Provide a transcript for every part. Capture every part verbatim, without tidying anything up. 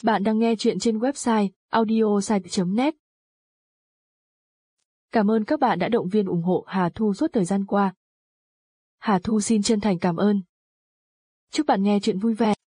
Bạn đang nghe chuyện trên website audiosite chấm net. Cảm ơn các bạn đã động viên ủng hộ Hà Thu suốt thời gian qua. Hà Thu xin chân thành cảm ơn. Chúc bạn nghe chuyện vui vẻ.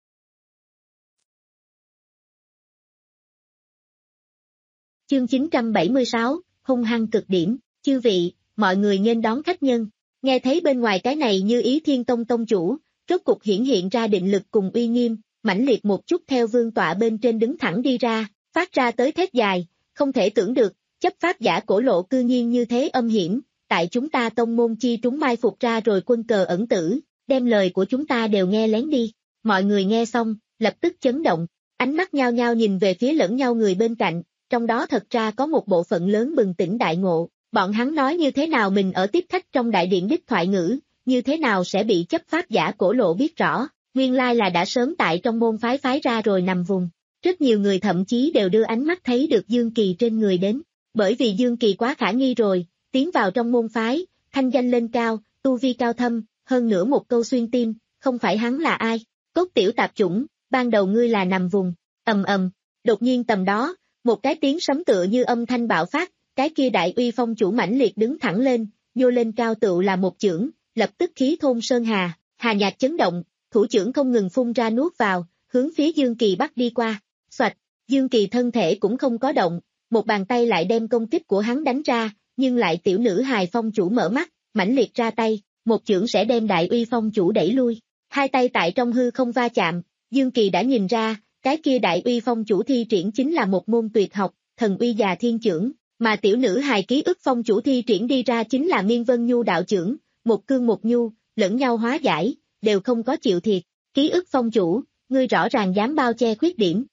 Chương chín trăm bảy mươi sáu, hung hăng cực điểm. Chư vị, mọi người nghênh đón khách nhân. Nghe thấy bên ngoài cái này Như Ý Thiên Tông tông chủ, rốt cục hiển hiện ra định lực cùng uy nghiêm, mãnh liệt một chút theo vương tọa bên trên đứng thẳng đi ra, phát ra tới thét dài, không thể tưởng được, chấp pháp giả cổ lộ cư nhiên như thế âm hiểm, tại chúng ta tông môn chi trúng mai phục ra rồi quân cờ ẩn tử, đem lời của chúng ta đều nghe lén đi. Mọi người nghe xong, lập tức chấn động, ánh mắt nhao nhao nhìn về phía lẫn nhau người bên cạnh, trong đó thật ra có một bộ phận lớn bừng tỉnh đại ngộ, bọn hắn nói như thế nào mình ở tiếp khách trong đại điện đích thoại ngữ, như thế nào sẽ bị chấp pháp giả cổ lộ biết rõ, nguyên lai là đã sớm tại trong môn phái phái ra rồi nằm vùng. Rất nhiều người thậm chí đều đưa ánh mắt thấy được Dương Kỳ trên người đến, bởi vì Dương Kỳ quá khả nghi rồi, tiến vào trong môn phái, thanh danh lên cao, tu vi cao thâm, hơn nữa một câu xuyên tim, không phải hắn là ai, cốt tiểu tạp chủng, ban đầu ngươi là nằm vùng, ầm ầm, đột nhiên tầm đó, một cái tiếng sấm tựa như âm thanh bạo phát, cái kia đại uy phong chủ mãnh liệt đứng thẳng lên, nhô lên cao tựu là một chưởng, lập tức khí thôn sơn hà, hà nhạc chấn động, thủ chưởng không ngừng phun ra nuốt vào, hướng phía Dương Kỳ bắt đi qua, xoạch, Dương Kỳ thân thể cũng không có động, một bàn tay lại đem công kích của hắn đánh ra, nhưng lại tiểu nữ hài phong chủ mở mắt, mãnh liệt ra tay, một chưởng sẽ đem đại uy phong chủ đẩy lui, hai tay tại trong hư không va chạm, Dương Kỳ đã nhìn ra, cái kia đại uy phong chủ thi triển chính là một môn tuyệt học, thần uy già thiên chưởng, mà tiểu nữ hài ký ức phong chủ thi triển đi ra chính là miên vân nhu đạo chưởng, một cương một nhu, lẫn nhau hóa giải, đều không có chịu thiệt, ký ức phong chủ, ngươi rõ ràng dám bao che khuyết điểm.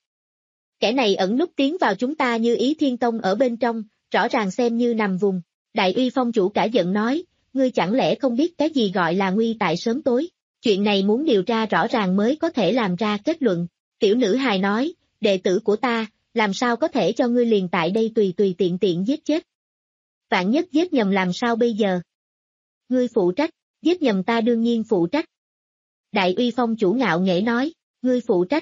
Kẻ này ẩn núp tiến vào chúng ta Như Ý Thiên Tông ở bên trong, rõ ràng xem như nằm vùng, đại uy phong chủ cả giận nói, ngươi chẳng lẽ không biết cái gì gọi là nguy tại sớm tối, chuyện này muốn điều tra rõ ràng mới có thể làm ra kết luận, tiểu nữ hài nói, đệ tử của ta, làm sao có thể cho ngươi liền tại đây tùy tùy tiện tiện giết chết. Vạn nhất giết nhầm làm sao bây giờ? Ngươi phụ trách, giết nhầm ta đương nhiên phụ trách. Đại uy phong chủ ngạo nghễ nói, ngươi phụ trách.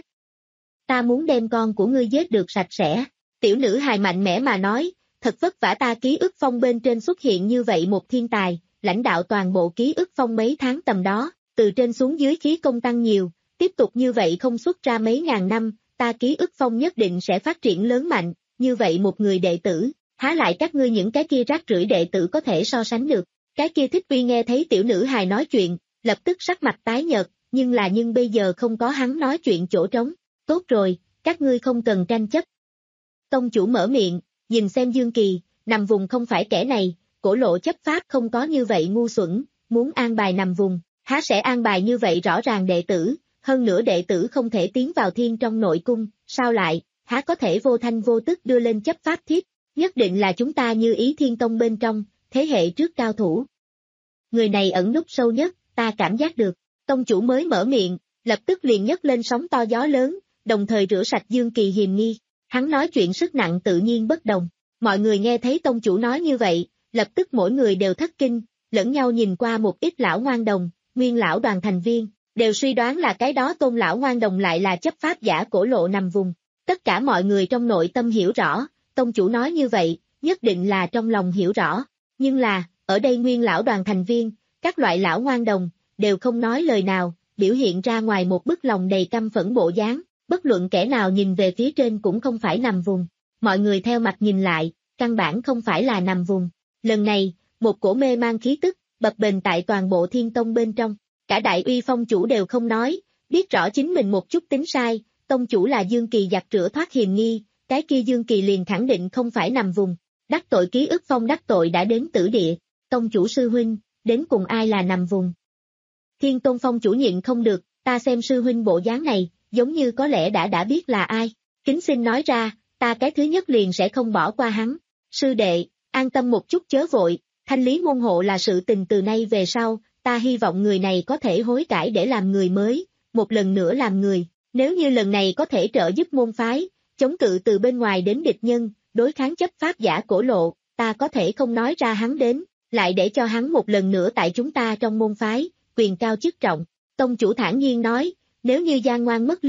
Ta muốn đem con của ngươi giết được sạch sẽ. Tiểu nữ hài mạnh mẽ mà nói, thật vất vả ta ký ức phong bên trên xuất hiện như vậy một thiên tài, lãnh đạo toàn bộ ký ức phong mấy tháng tầm đó, từ trên xuống dưới khí công tăng nhiều, tiếp tục như vậy không xuất ra mấy ngàn năm, ta ký ức phong nhất định sẽ phát triển lớn mạnh, như vậy một người đệ tử, há lại các ngươi những cái kia rác rưởi đệ tử có thể so sánh được. Cái kia Thích Uy nghe thấy tiểu nữ hài nói chuyện, lập tức sắc mặt tái nhợt, nhưng là nhưng bây giờ không có hắn nói chuyện chỗ trống, tốt rồi, các ngươi không cần tranh chấp. Tông chủ mở miệng, nhìn xem Dương Kỳ, nằm vùng không phải kẻ này, cổ lộ chấp pháp không có như vậy ngu xuẩn, muốn an bài nằm vùng, há sẽ an bài như vậy rõ ràng đệ tử, hơn nữa đệ tử không thể tiến vào thiên trong nội cung, sao lại, há có thể vô thanh vô tức đưa lên chấp pháp thiếp, nhất định là chúng ta Như Ý Thiên Tông bên trong, thế hệ trước cao thủ. Người này ẩn núp sâu nhất, ta cảm giác được, tông chủ mới mở miệng, lập tức liền nhấc lên sóng to gió lớn, đồng thời rửa sạch Dương Kỳ hiềm nghi, hắn nói chuyện sức nặng tự nhiên bất đồng, mọi người nghe thấy tông chủ nói như vậy, lập tức mỗi người đều thất kinh, lẫn nhau nhìn qua một ít lão ngoan đồng, nguyên lão đoàn thành viên, đều suy đoán là cái đó tôn lão ngoan đồng lại là chấp pháp giả cổ lộ nằm vùng, tất cả mọi người trong nội tâm hiểu rõ, tông chủ nói như vậy, nhất định là trong lòng hiểu rõ, nhưng là, ở đây nguyên lão đoàn thành viên, các loại lão ngoan đồng, đều không nói lời nào, biểu hiện ra ngoài một bức lòng đầy căm phẫn bộ dáng, bất luận kẻ nào nhìn về phía trên cũng không phải nằm vùng, mọi người theo mặt nhìn lại, căn bản không phải là nằm vùng, lần này, một cổ mê mang khí tức, bập bềnh tại toàn bộ Thiên Tông bên trong, cả đại uy phong chủ đều không nói, biết rõ chính mình một chút tính sai, tông chủ là Dương Kỳ giặt rửa thoát hiềm nghi, cái kia Dương Kỳ liền khẳng định không phải nằm vùng, đắc tội ký ức phong đắc tội đã đến tử địa, tông chủ sư huynh, đến cùng ai là nằm vùng. Thiên Tôn phong chủ nhịn không được, ta xem sư huynh bộ dáng này, giống như có lẽ đã đã biết là ai, kính xin nói ra, ta cái thứ nhất liền sẽ không bỏ qua hắn, sư đệ, an tâm một chút chớ vội, thanh lý môn hộ là sự tình từ nay về sau, ta hy vọng người này có thể hối cải để làm người mới, một lần nữa làm người, nếu như lần này có thể trợ giúp môn phái, chống cự từ bên ngoài đến địch nhân, đối kháng chấp pháp giả cổ lộ, ta có thể không nói ra hắn đến, lại để cho hắn một lần nữa tại chúng ta trong môn phái, quyền cao chức trọng. Tông chủ thản nhiên nói, nếu như Giang Ngoan mất linh,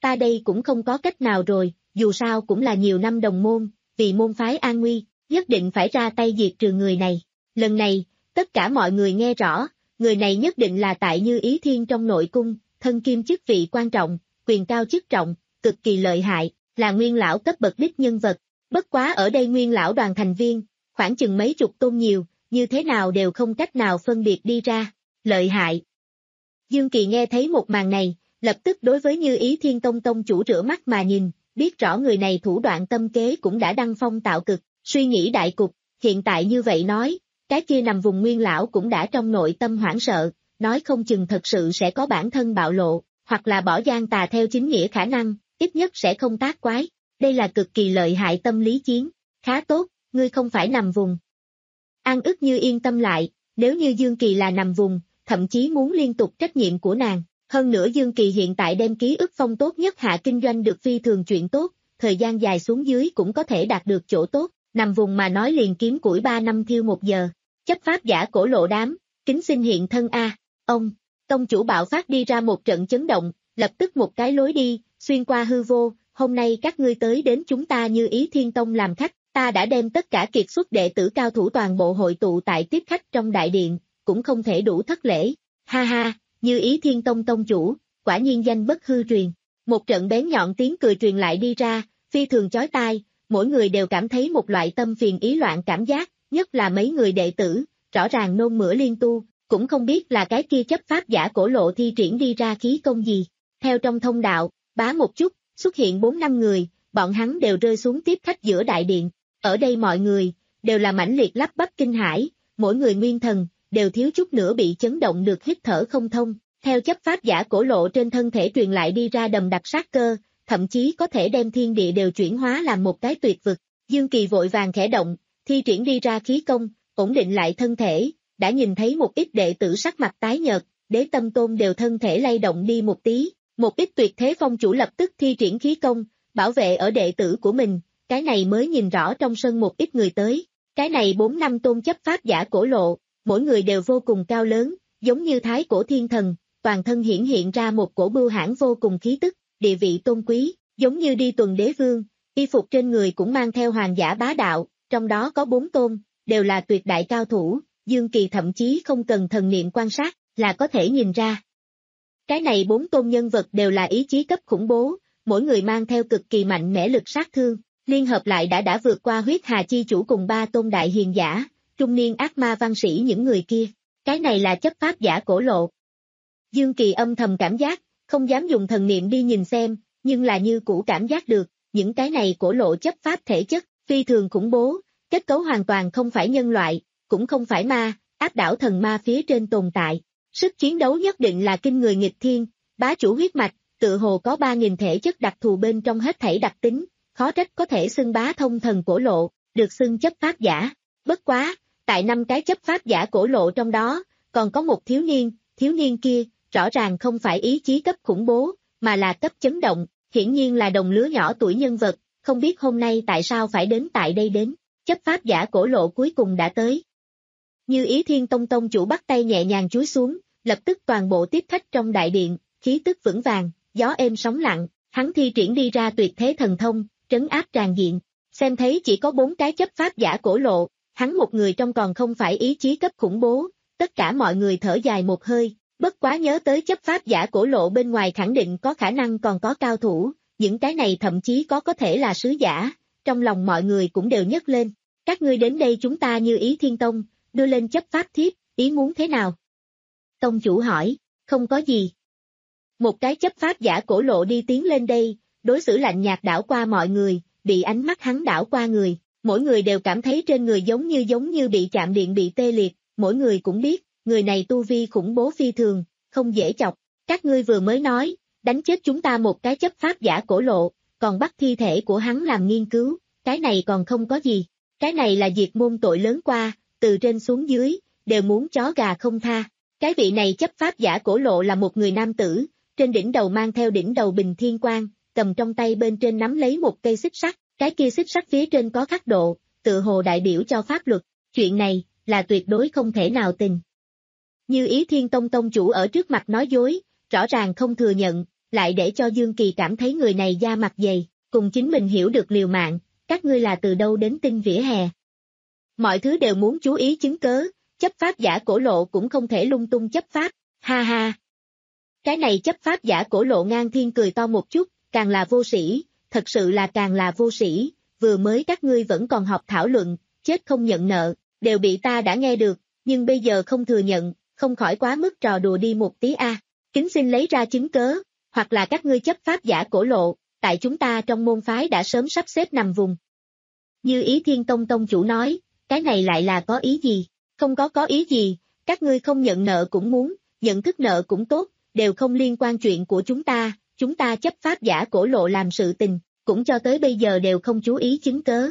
ta đây cũng không có cách nào rồi, dù sao cũng là nhiều năm đồng môn, vì môn phái an nguy, nhất định phải ra tay diệt trừ người này. Lần này, tất cả mọi người nghe rõ, người này nhất định là tại Như Ý Thiên trong nội cung, thân kim chức vị quan trọng, quyền cao chức trọng, cực kỳ lợi hại, là nguyên lão cấp bậc đích nhân vật. Bất quá ở đây nguyên lão đoàn thành viên, khoảng chừng mấy chục tôn nhiều, như thế nào đều không cách nào phân biệt đi ra. Lợi hại. Dương Kỳ nghe thấy một màn này, lập tức đối với Như Ý Thiên Tông tông chủ rửa mắt mà nhìn, biết rõ người này thủ đoạn tâm kế cũng đã đăng phong tạo cực, suy nghĩ đại cục, hiện tại như vậy nói, cái kia nằm vùng nguyên lão cũng đã trong nội tâm hoảng sợ, nói không chừng thật sự sẽ có bản thân bạo lộ, hoặc là bỏ gian tà theo chính nghĩa khả năng, ít nhất sẽ không tác quái, đây là cực kỳ lợi hại tâm lý chiến, khá tốt, ngươi không phải nằm vùng. An ức như yên tâm lại, nếu như Dương Kỳ là nằm vùng, thậm chí muốn liên tục trách nhiệm của nàng, hơn nữa Dương Kỳ hiện tại đem ký ức phong tốt nhất hạ kinh doanh được phi thường chuyện tốt, thời gian dài xuống dưới cũng có thể đạt được chỗ tốt, nằm vùng mà nói liền kiếm củi ba năm thiêu một giờ, chấp pháp giả cổ lộ đám, kính xin hiện thân a. Ông, tông chủ bạo phát đi ra một trận chấn động, lập tức một cái lối đi, xuyên qua hư vô, hôm nay các ngươi tới đến chúng ta Như Ý Thiên Tông làm khách, ta đã đem tất cả kiệt xuất đệ tử cao thủ toàn bộ hội tụ tại tiếp khách trong đại điện, cũng không thể đủ thất lễ, ha ha, Như Ý Thiên Tông tông chủ, quả nhiên danh bất hư truyền, một trận bén nhọn tiếng cười truyền lại đi ra, phi thường chói tai, mỗi người đều cảm thấy một loại tâm phiền ý loạn cảm giác, nhất là mấy người đệ tử, rõ ràng nôn mửa liên tu, cũng không biết là cái kia chấp pháp giả cổ lộ thi triển đi ra khí công gì. Theo trong thông đạo, bá một chút, xuất hiện bốn năm người, bọn hắn đều rơi xuống tiếp khách giữa đại điện. Ở đây mọi người, đều là mãnh liệt lắp bắp kinh hãi, mỗi người nguyên thần, đều thiếu chút nữa bị chấn động được hít thở không thông. Theo chấp pháp giả cổ lộ trên thân thể truyền lại đi ra đầm đặc sát cơ, thậm chí có thể đem thiên địa đều chuyển hóa làm một cái tuyệt vực. Dương Kỳ vội vàng khẽ động, thi triển đi ra khí công, ổn định lại thân thể, đã nhìn thấy một ít đệ tử sắc mặt tái nhợt, Đế Tâm Tôn đều thân thể lay động đi một tí, một ít tuyệt thế phong chủ lập tức thi triển khí công, bảo vệ ở đệ tử của mình, cái này mới nhìn rõ trong sân một ít người tới, cái này bốn năm tôn chấp pháp giả cổ lộ, mỗi người đều vô cùng cao lớn, giống như thái cổ thiên thần, toàn thân hiển hiện ra một cổ bưu hãn vô cùng khí tức, địa vị tôn quý, giống như đi tuần đế vương, y phục trên người cũng mang theo hoàng giả bá đạo, trong đó có bốn tôn, đều là tuyệt đại cao thủ, Dương Kỳ thậm chí không cần thần niệm quan sát, là có thể nhìn ra. Cái này bốn tôn nhân vật đều là ý chí cấp khủng bố, mỗi người mang theo cực kỳ mạnh mẽ lực sát thương, liên hợp lại đã đã vượt qua huyết hà chi chủ cùng ba tôn đại hiền giả, trung niên ác ma văn sĩ những người kia, cái này là chấp pháp giả cổ lộ. Dương Kỳ âm thầm cảm giác, không dám dùng thần niệm đi nhìn xem, nhưng là như cũ cảm giác được, những cái này cổ lộ chấp pháp thể chất, phi thường khủng bố, kết cấu hoàn toàn không phải nhân loại, cũng không phải ma, áp đảo thần ma phía trên tồn tại. Sức chiến đấu nhất định là kinh người nghịch thiên, bá chủ huyết mạch, tự hồ có ba nghìn thể chất đặc thù bên trong hết thảy đặc tính, khó trách có thể xưng bá thông thần cổ lộ, được xưng chấp pháp giả. Bất quá, tại năm cái chấp pháp giả cổ lộ trong đó, còn có một thiếu niên, thiếu niên kia, rõ ràng không phải ý chí cấp khủng bố, mà là cấp chấn động, hiển nhiên là đồng lứa nhỏ tuổi nhân vật, không biết hôm nay tại sao phải đến tại đây đến, chấp pháp giả cổ lộ cuối cùng đã tới. Như Ý Thiên Tông tông chủ bắt tay nhẹ nhàng chúi xuống, lập tức toàn bộ tiếp khách trong đại điện, khí tức vững vàng, gió êm sóng lặng, hắn thi triển đi ra tuyệt thế thần thông, trấn áp tràn diện, xem thấy chỉ có bốn cái chấp pháp giả cổ lộ, hắn một người trong còn không phải ý chí cấp khủng bố, tất cả mọi người thở dài một hơi, bất quá nhớ tới chấp pháp giả cổ lộ bên ngoài khẳng định có khả năng còn có cao thủ, những cái này thậm chí có có thể là sứ giả, trong lòng mọi người cũng đều nhấc lên, các ngươi đến đây chúng ta Như Ý Thiên Tông, đưa lên chấp pháp thiếp, ý muốn thế nào? Tông chủ hỏi, không có gì. Một cái chấp pháp giả cổ lộ đi tiến lên đây, đối xử lạnh nhạt đảo qua mọi người, bị ánh mắt hắn đảo qua người, mỗi người đều cảm thấy trên người giống như giống như bị chạm điện bị tê liệt, mỗi người cũng biết, người này tu vi khủng bố phi thường, không dễ chọc, các ngươi vừa mới nói, đánh chết chúng ta một cái chấp pháp giả cổ lộ, còn bắt thi thể của hắn làm nghiên cứu, cái này còn không có gì, cái này là diệt môn tội lớn qua, từ trên xuống dưới, đều muốn chó gà không tha. Cái vị này chấp pháp giả cổ lộ là một người nam tử, trên đỉnh đầu mang theo đỉnh đầu bình thiên quang, cầm trong tay bên trên nắm lấy một cây xích sắt, cái kia xích sắt phía trên có khắc độ, tự hồ đại biểu cho pháp luật, chuyện này, là tuyệt đối không thể nào tình. Như Ý Thiên Tông tông chủ ở trước mặt nói dối, rõ ràng không thừa nhận, lại để cho Dương Kỳ cảm thấy người này da mặt dày, cùng chính mình hiểu được liều mạng, các ngươi là từ đâu đến tinh vỉa hè. Mọi thứ đều muốn chú ý chứng cớ, chấp pháp giả cổ lộ cũng không thể lung tung chấp pháp, ha ha. Cái này chấp pháp giả cổ lộ ngang thiên cười to một chút, càng là vô sĩ, thật sự là càng là vô sĩ, vừa mới các ngươi vẫn còn học thảo luận, chết không nhận nợ, đều bị ta đã nghe được, nhưng bây giờ không thừa nhận, không khỏi quá mức trò đùa đi một tí a. Kính xin lấy ra chứng cớ, hoặc là các ngươi chấp pháp giả cổ lộ, tại chúng ta trong môn phái đã sớm sắp xếp nằm vùng. Như Ý Thiên Tông tông chủ nói, cái này lại là có ý gì? Không có có ý gì, các ngươi không nhận nợ cũng muốn, nhận thức nợ cũng tốt, đều không liên quan chuyện của chúng ta, chúng ta chấp pháp giả cổ lộ làm sự tình, cũng cho tới bây giờ đều không chú ý chứng cớ.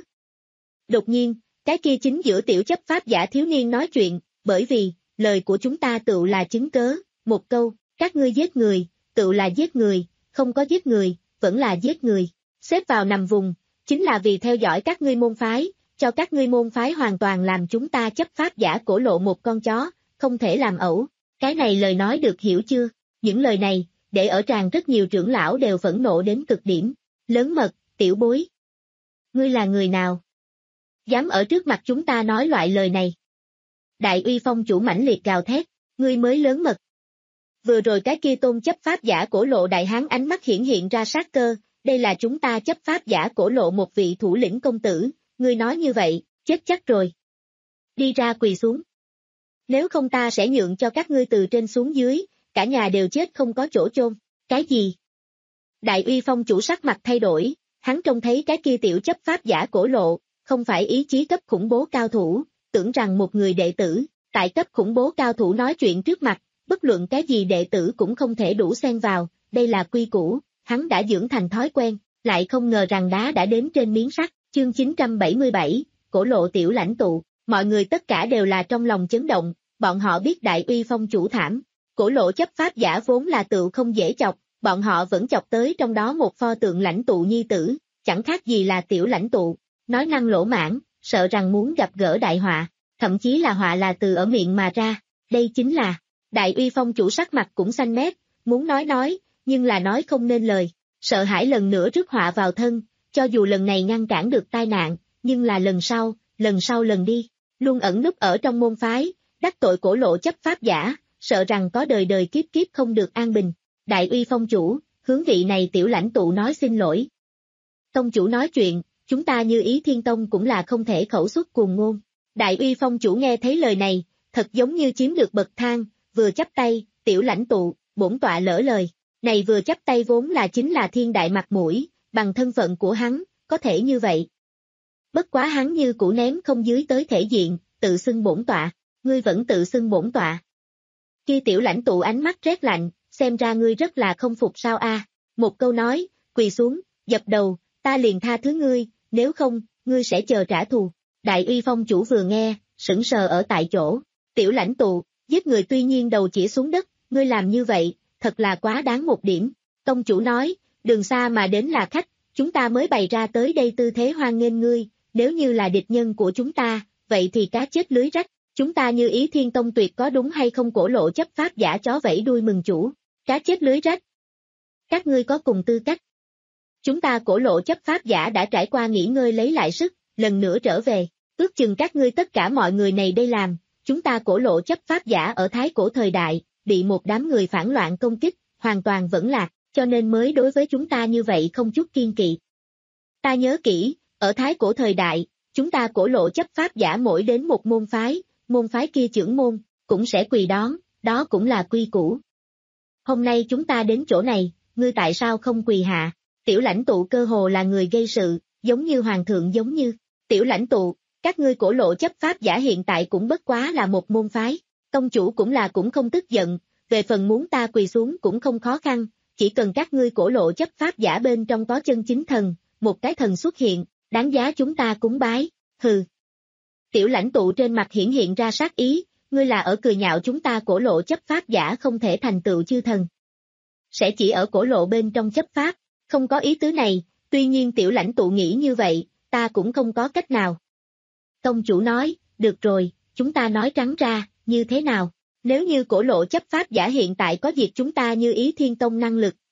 Đột nhiên, cái kia chính giữa tiểu chấp pháp giả thiếu niên nói chuyện, bởi vì, lời của chúng ta tự là chứng cớ, một câu, các ngươi giết người, tự là giết người, không có giết người, vẫn là giết người, xếp vào nằm vùng, chính là vì theo dõi các ngươi môn phái, cho các ngươi môn phái hoàn toàn làm chúng ta chấp pháp giả cổ lộ một con chó, không thể làm ẩu, cái này lời nói được hiểu chưa? Những lời này, để ở tràng rất nhiều trưởng lão đều phẫn nộ đến cực điểm, lớn mật, tiểu bối. Ngươi là người nào? Dám ở trước mặt chúng ta nói loại lời này. Đại Uy Phong chủ mãnh liệt gào thét, ngươi mới lớn mật. Vừa rồi cái kia tôn chấp pháp giả cổ lộ đại hán ánh mắt hiển hiện ra sát cơ, đây là chúng ta chấp pháp giả cổ lộ một vị thủ lĩnh công tử, ngươi nói như vậy, chết chắc rồi. Đi ra quỳ xuống. Nếu không ta sẽ nhượng cho các ngươi từ trên xuống dưới, cả nhà đều chết không có chỗ chôn. Cái gì? Đại Uy Phong chủ sắc mặt thay đổi, hắn trông thấy cái kia tiểu chấp pháp giả cổ lộ, không phải ý chí cấp khủng bố cao thủ, tưởng rằng một người đệ tử, tại cấp khủng bố cao thủ nói chuyện trước mặt, bất luận cái gì đệ tử cũng không thể đủ xen vào, đây là quy củ, hắn đã dưỡng thành thói quen, lại không ngờ rằng đá đã đến trên miếng sắt. Chương chín trăm bảy mươi bảy, cổ lộ tiểu lãnh tụ, mọi người tất cả đều là trong lòng chấn động, bọn họ biết Đại Uy Phong chủ thảm, cổ lộ chấp pháp giả vốn là tựu không dễ chọc, bọn họ vẫn chọc tới trong đó một pho tượng lãnh tụ nhi tử, chẳng khác gì là tiểu lãnh tụ, nói năng lỗ mãng, sợ rằng muốn gặp gỡ đại họa, thậm chí là họa là từ ở miệng mà ra, đây chính là, Đại Uy Phong chủ sắc mặt cũng xanh mét, muốn nói nói, nhưng là nói không nên lời, sợ hãi lần nữa rước họa vào thân, cho dù lần này ngăn cản được tai nạn, nhưng là lần sau, lần sau lần đi, luôn ẩn núp ở trong môn phái, đắc tội cổ lộ chấp pháp giả, sợ rằng có đời đời kiếp kiếp không được an bình. Đại Uy Phong chủ, hướng vị này tiểu lãnh tụ nói xin lỗi. Tông chủ nói chuyện, chúng ta Như Ý Thiên Tông cũng là không thể khẩu xuất cuồng ngôn. Đại Uy Phong chủ nghe thấy lời này, thật giống như chiếm được bậc thang, vừa chắp tay, tiểu lãnh tụ, bổn tọa lỡ lời. Này vừa chắp tay vốn là chính là thiên đại mặt mũi, bằng thân phận của hắn, có thể như vậy. Bất quá hắn như củ ném không dưới tới thể diện, tự xưng bổn tọa, ngươi vẫn tự xưng bổn tọa. Khi tiểu lãnh tụ ánh mắt rét lạnh, xem ra ngươi rất là không phục sao a. Một câu nói, quỳ xuống, dập đầu, ta liền tha thứ ngươi, nếu không, ngươi sẽ chờ trả thù. Đại Uy Phong chủ vừa nghe, sững sờ ở tại chỗ, tiểu lãnh tụ, giết người tuy nhiên đầu chỉ xuống đất, ngươi làm như vậy, thật là quá đáng một điểm. Tông chủ nói, đường xa mà đến là khách, chúng ta mới bày ra tới đây tư thế hoan nghênh ngươi, nếu như là địch nhân của chúng ta, vậy thì cá chết lưới rách, chúng ta Như Ý Thiên Tông tuyệt có đúng hay không cổ lộ chấp pháp giả chó vẫy đuôi mừng chủ, cá chết lưới rách. Các ngươi có cùng tư cách. Chúng ta cổ lộ chấp pháp giả đã trải qua nghỉ ngơi lấy lại sức, lần nữa trở về, ước chừng các ngươi tất cả mọi người này đây làm, chúng ta cổ lộ chấp pháp giả ở thái cổ thời đại, bị một đám người phản loạn công kích, hoàn toàn vẫn lạc, cho nên mới đối với chúng ta như vậy không chút kiên kỵ. Ta nhớ kỹ, ở thái cổ thời đại, chúng ta cổ lộ chấp pháp giả mỗi đến một môn phái, môn phái kia trưởng môn, cũng sẽ quỳ đón, đó cũng là quy củ. Hôm nay chúng ta đến chỗ này, ngươi tại sao không quỳ hạ? Tiểu lãnh tụ cơ hồ là người gây sự, giống như hoàng thượng giống như, tiểu lãnh tụ, các ngươi cổ lộ chấp pháp giả hiện tại cũng bất quá là một môn phái, tông chủ cũng là cũng không tức giận, về phần muốn ta quỳ xuống cũng không khó khăn, chỉ cần các ngươi cổ lộ chấp pháp giả bên trong có chân chính thần, một cái thần xuất hiện, đáng giá chúng ta cúng bái, hừ. Tiểu lãnh tụ trên mặt hiển hiện ra sát ý, ngươi là ở cười nhạo chúng ta cổ lộ chấp pháp giả không thể thành tựu chư thần. Sẽ chỉ ở cổ lộ bên trong chấp pháp, không có ý tứ này, tuy nhiên tiểu lãnh tụ nghĩ như vậy, ta cũng không có cách nào. Tông chủ nói, được rồi, chúng ta nói trắng ra, như thế nào? Nếu như cổ lộ chấp pháp giả hiện tại có diệt chúng ta Như Ý Thiên Tông năng lực,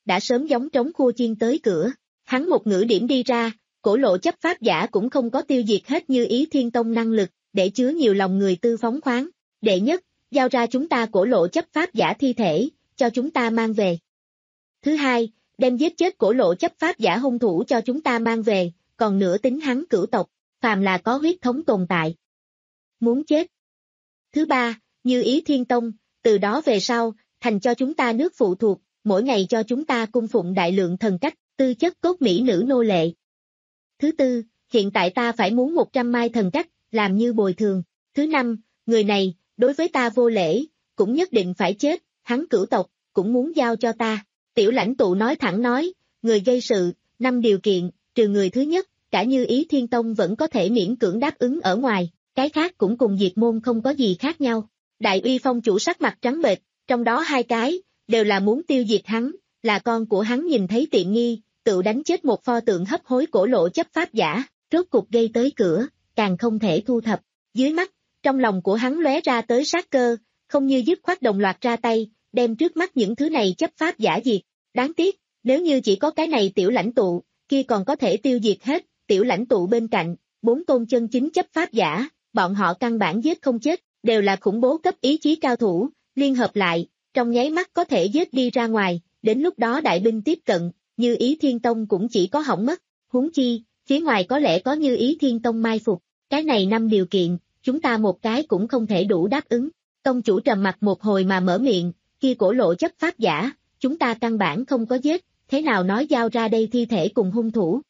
đã sớm giống trống khua chiên tới cửa. Hắn một ngữ điểm đi ra, cổ lộ chấp pháp giả cũng không có tiêu diệt hết Như Ý Thiên Tông năng lực, để chứa nhiều lòng người tư phóng khoáng. Đệ nhất, giao ra chúng ta cổ lộ chấp pháp giả thi thể, cho chúng ta mang về. Thứ hai, đem giết chết cổ lộ chấp pháp giả hung thủ cho chúng ta mang về, còn nữa tính hắn cửu tộc, phàm là có huyết thống tồn tại. Muốn chết. Thứ ba, Như Ý Thiên Tông, từ đó về sau, thành cho chúng ta nước phụ thuộc, mỗi ngày cho chúng ta cung phụng đại lượng thần cách, tư chất cốt mỹ nữ nô lệ. Thứ tư, hiện tại ta phải muốn một trăm mai thần cách, làm như bồi thường. Thứ năm, người này, đối với ta vô lễ, cũng nhất định phải chết, hắn cửu tộc, cũng muốn giao cho ta. Tiểu lãnh tụ nói thẳng nói, người gây sự, năm điều kiện, trừ người thứ nhất, cả Như Ý Thiên Tông vẫn có thể miễn cưỡng đáp ứng ở ngoài, cái khác cũng cùng diệt môn không có gì khác nhau. Đại Uy Phong chủ sắc mặt trắng bệch, trong đó hai cái, đều là muốn tiêu diệt hắn, là con của hắn nhìn thấy tiện nghi, tự đánh chết một pho tượng hấp hối cổ lộ chấp pháp giả, rốt cục gây tới cửa, càng không thể thu thập. Dưới mắt, trong lòng của hắn lóe ra tới sát cơ, không như dứt khoát đồng loạt ra tay, đem trước mắt những thứ này chấp pháp giả diệt. Đáng tiếc, nếu như chỉ có cái này tiểu lãnh tụ, kia còn có thể tiêu diệt hết, tiểu lãnh tụ bên cạnh, bốn tôn chân chính chấp pháp giả, bọn họ căn bản giết không chết, đều là khủng bố cấp ý chí cao thủ, liên hợp lại, trong nháy mắt có thể giết đi ra ngoài, đến lúc đó đại binh tiếp cận, Như Ý Thiên Tông cũng chỉ có hỏng mất, huống chi, phía ngoài có lẽ có Như Ý Thiên Tông mai phục, cái này năm điều kiện, chúng ta một cái cũng không thể đủ đáp ứng. Tông chủ trầm mặt một hồi mà mở miệng, kia cổ lộ chấp pháp giả, chúng ta căn bản không có giết, thế nào nói giao ra đây thi thể cùng hung thủ.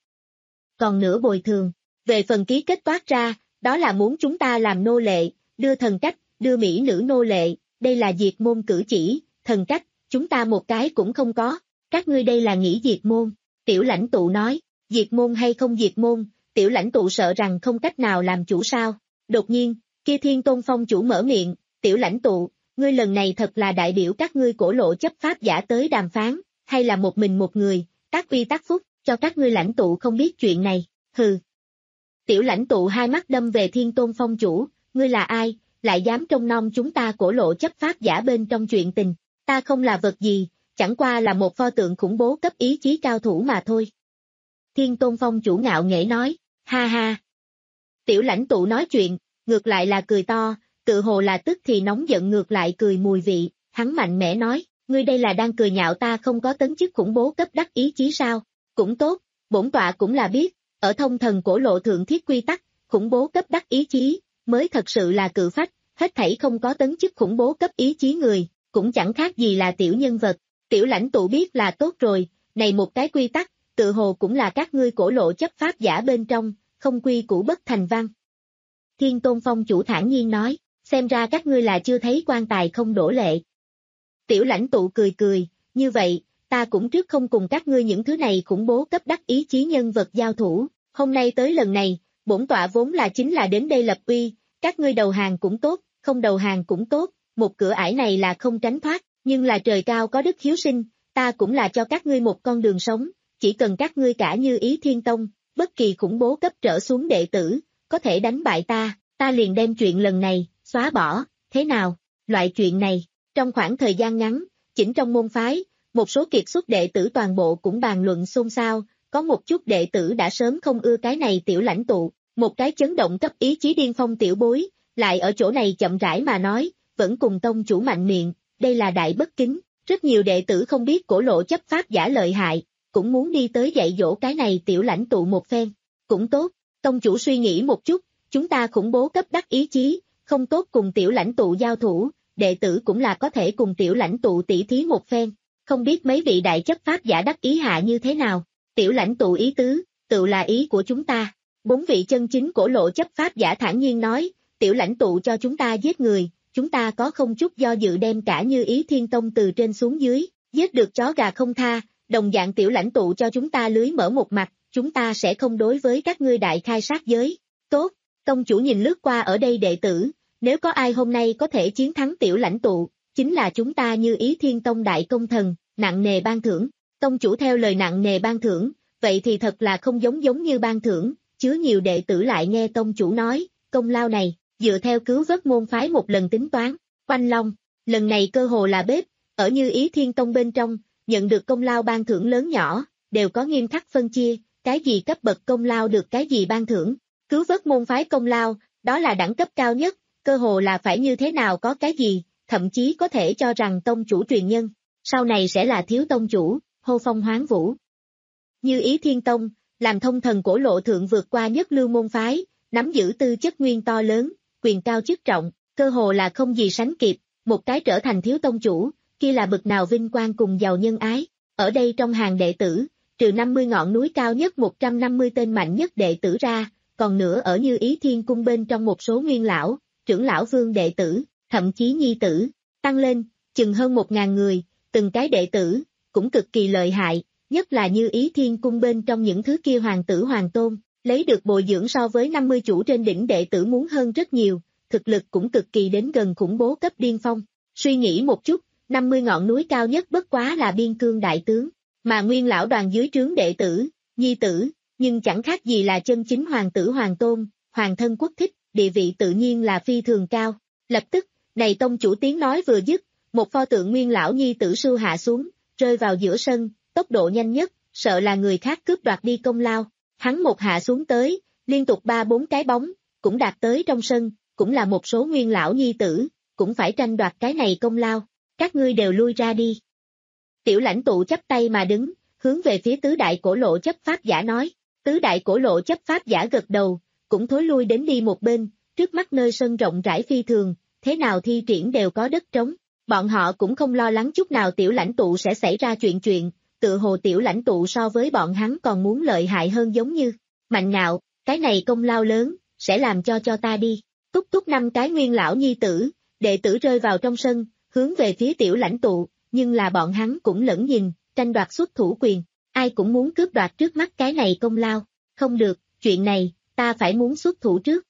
Còn nữa bồi thường, về phần ký kết toát ra, đó là muốn chúng ta làm nô lệ, đưa thần cách, đưa mỹ nữ nô lệ, đây là diệt môn cử chỉ, thần cách, chúng ta một cái cũng không có, các ngươi đây là nghĩ diệt môn. Tiểu lãnh tụ nói, diệt môn hay không diệt môn, tiểu lãnh tụ sợ rằng không cách nào làm chủ sao. Đột nhiên, kia Thiên Tôn Phong chủ mở miệng, tiểu lãnh tụ, ngươi lần này thật là đại biểu các ngươi cổ lộ chấp pháp giả tới đàm phán, hay là một mình một người, tác uy tác phúc, cho các ngươi lãnh tụ không biết chuyện này, hừ. Tiểu lãnh tụ hai mắt đâm về Thiên Tôn Phong chủ, ngươi là ai, lại dám trông nom chúng ta cổ lộ chấp pháp giả bên trong chuyện tình, ta không là vật gì, chẳng qua là một pho tượng khủng bố cấp ý chí cao thủ mà thôi. Thiên Tôn Phong chủ ngạo nghễ nói, ha ha. Tiểu lãnh tụ nói chuyện, ngược lại là cười to, tự hồ là tức thì nóng giận ngược lại cười mùi vị, hắn mạnh mẽ nói, ngươi đây là đang cười nhạo ta không có tấn chức khủng bố cấp đắc ý chí sao, cũng tốt, bổn tọa cũng là biết, ở thông thần cổ lộ thượng thiết quy tắc, khủng bố cấp đắc ý chí, mới thật sự là cự phách, hết thảy không có tấn chức khủng bố cấp ý chí người, cũng chẳng khác gì là tiểu nhân vật, tiểu lãnh tụ biết là tốt rồi, này một cái quy tắc, tự hồ cũng là các ngươi cổ lộ chấp pháp giả bên trong, không quy củ bất thành văn. Thiên Tôn Phong chủ thản nhiên nói, xem ra các ngươi là chưa thấy quan tài không đổ lệ. Tiểu lãnh tụ cười cười, như vậy, ta cũng trước không cùng các ngươi những thứ này khủng bố cấp đắc ý chí nhân vật giao thủ, hôm nay tới lần này, bổn tọa vốn là chính là đến đây lập uy, các ngươi đầu hàng cũng tốt, không đầu hàng cũng tốt, một cửa ải này là không tránh thoát, nhưng là trời cao có đức hiếu sinh, ta cũng là cho các ngươi một con đường sống, chỉ cần các ngươi cả Như Ý Thiên Tông, bất kỳ khủng bố cấp trở xuống đệ tử, có thể đánh bại ta, ta liền đem chuyện lần này, xóa bỏ, thế nào, loại chuyện này, trong khoảng thời gian ngắn, chỉnh trong môn phái, một số kiệt xuất đệ tử toàn bộ cũng bàn luận xôn xao, có một chút đệ tử đã sớm không ưa cái này tiểu lãnh tụ, một cái chấn động cấp ý chí điên phong tiểu bối, lại ở chỗ này chậm rãi mà nói, vẫn cùng tông chủ mạnh miệng, đây là đại bất kính, rất nhiều đệ tử không biết cổ lộ chấp pháp giả lợi hại, cũng muốn đi tới dạy dỗ cái này tiểu lãnh tụ một phen, cũng tốt, tông chủ suy nghĩ một chút, chúng ta khủng bố cấp đắc ý chí, không tốt cùng tiểu lãnh tụ giao thủ, đệ tử cũng là có thể cùng tiểu lãnh tụ tỉ thí một phen, không biết mấy vị đại chấp pháp giả đắc ý hạ như thế nào, tiểu lãnh tụ ý tứ, tự là ý của chúng ta, bốn vị chân chính cổ lộ chấp pháp giả thản nhiên nói, tiểu lãnh tụ cho chúng ta giết người, chúng ta có không chút do dự đem cả Như Ý Thiên Tông từ trên xuống dưới, giết được chó gà không tha, đồng dạng tiểu lãnh tụ cho chúng ta lưới mở một mặt, chúng ta sẽ không đối với các ngươi đại khai sát giới, tốt, tông chủ nhìn lướt qua ở đây đệ tử, nếu có ai hôm nay có thể chiến thắng tiểu lãnh tụ, chính là chúng ta Như Ý Thiên Tông đại công thần, nặng nề ban thưởng, tông chủ theo lời nặng nề ban thưởng, vậy thì thật là không giống giống như ban thưởng, chứa nhiều đệ tử lại nghe tông chủ nói, công lao này, dựa theo cứu vớt môn phái một lần tính toán, Oanh Long, lần này cơ hồ là bếp, ở Như Ý Thiên Tông bên trong, nhận được công lao ban thưởng lớn nhỏ, đều có nghiêm khắc phân chia, cái gì cấp bậc công lao được cái gì ban thưởng. Cứu vớt môn phái công lao, đó là đẳng cấp cao nhất, cơ hồ là phải như thế nào có cái gì, thậm chí có thể cho rằng tông chủ truyền nhân, sau này sẽ là thiếu tông chủ, hô phong hoán vũ. Như Ý Thiên Tông, làm thông thần cổ lộ thượng vượt qua nhất lưu môn phái, nắm giữ tư chất nguyên to lớn, quyền cao chức trọng, cơ hồ là không gì sánh kịp, một cái trở thành thiếu tông chủ, kia là bực nào vinh quang cùng giàu nhân ái. Ở đây trong hàng đệ tử, trừ năm mươi ngọn núi cao nhất một trăm năm mươi tên mạnh nhất đệ tử ra, còn nữa ở Như Ý Thiên Cung bên trong một số nguyên lão, trưởng lão vương đệ tử, thậm chí nhi tử, tăng lên, chừng hơn một ngàn người, từng cái đệ tử, cũng cực kỳ lợi hại, nhất là Như Ý Thiên Cung bên trong những thứ kia hoàng tử hoàng tôn, lấy được bồi dưỡng so với năm mươi chủ trên đỉnh đệ tử muốn hơn rất nhiều, thực lực cũng cực kỳ đến gần khủng bố cấp điên phong. Suy nghĩ một chút, năm mươi ngọn núi cao nhất bất quá là biên cương đại tướng, mà nguyên lão đoàn dưới trướng đệ tử, nhi tử, nhưng chẳng khác gì là chân chính hoàng tử hoàng tôn, hoàng thân quốc thích, địa vị tự nhiên là phi thường cao. Lập tức, này tông chủ tiếng nói vừa dứt, một pho tượng nguyên lão nhi tử sưu hạ xuống, rơi vào giữa sân, tốc độ nhanh nhất, sợ là người khác cướp đoạt đi công lao. Hắn một hạ xuống tới, liên tục ba bốn cái bóng, cũng đạt tới trong sân, cũng là một số nguyên lão nhi tử, cũng phải tranh đoạt cái này công lao. Các ngươi đều lui ra đi. Tiểu lãnh tụ chắp tay mà đứng, hướng về phía tứ đại cổ lộ chấp pháp giả nói. Tứ đại cổ lộ chấp pháp giả gật đầu, cũng thối lui đến đi một bên, trước mắt nơi sân rộng rãi phi thường, thế nào thi triển đều có đất trống. Bọn họ cũng không lo lắng chút nào tiểu lãnh tụ sẽ xảy ra chuyện chuyện, tự hồ tiểu lãnh tụ so với bọn hắn còn muốn lợi hại hơn giống như. Mạnh Ngạo, cái này công lao lớn, sẽ làm cho cho ta đi. Túc túc năm cái nguyên lão nhi tử, đệ tử rơi vào trong sân, hướng về phía tiểu lãnh tụ, nhưng là bọn hắn cũng lẫn nhìn, tranh đoạt xuất thủ quyền, ai cũng muốn cướp đoạt trước mắt cái này công lao, không được, chuyện này, ta phải muốn xuất thủ trước.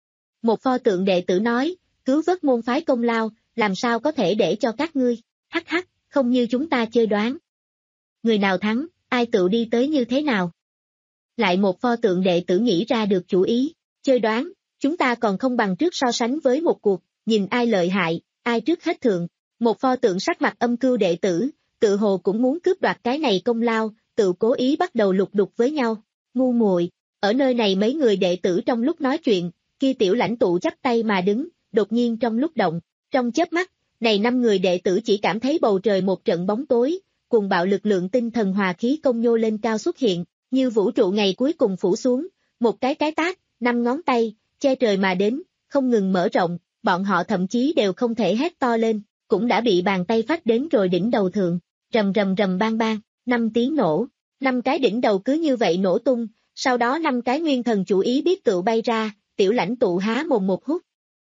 Một pho tượng đệ tử nói, cứu vớt môn phái công lao, làm sao có thể để cho các ngươi, hắc hắc, không như chúng ta chơi đoán. Người nào thắng, ai tự đi tới như thế nào? Lại một pho tượng đệ tử nghĩ ra được chủ ý, chơi đoán, chúng ta còn không bằng trước so sánh với một cuộc, nhìn ai lợi hại, ai trước hết thượng. Một pho tượng sắc mặt âm cưu đệ tử, tự hồ cũng muốn cướp đoạt cái này công lao, tự cố ý bắt đầu lục đục với nhau. Ngu muội, ở nơi này mấy người đệ tử trong lúc nói chuyện, kia tiểu lãnh tụ chắp tay mà đứng, đột nhiên trong lúc động, trong chớp mắt, này năm người đệ tử chỉ cảm thấy bầu trời một trận bóng tối, cùng bạo lực lượng tinh thần hòa khí công nhô lên cao xuất hiện, như vũ trụ ngày cuối cùng phủ xuống, một cái cái tác, năm ngón tay, che trời mà đến, không ngừng mở rộng, bọn họ thậm chí đều không thể hét to lên, cũng đã bị bàn tay phát đến rồi đỉnh đầu thượng, rầm rầm rầm bang bang, năm tiếng nổ, năm cái đỉnh đầu cứ như vậy nổ tung, sau đó năm cái nguyên thần chủ ý biết tự bay ra, tiểu lãnh tụ há mồm một hút.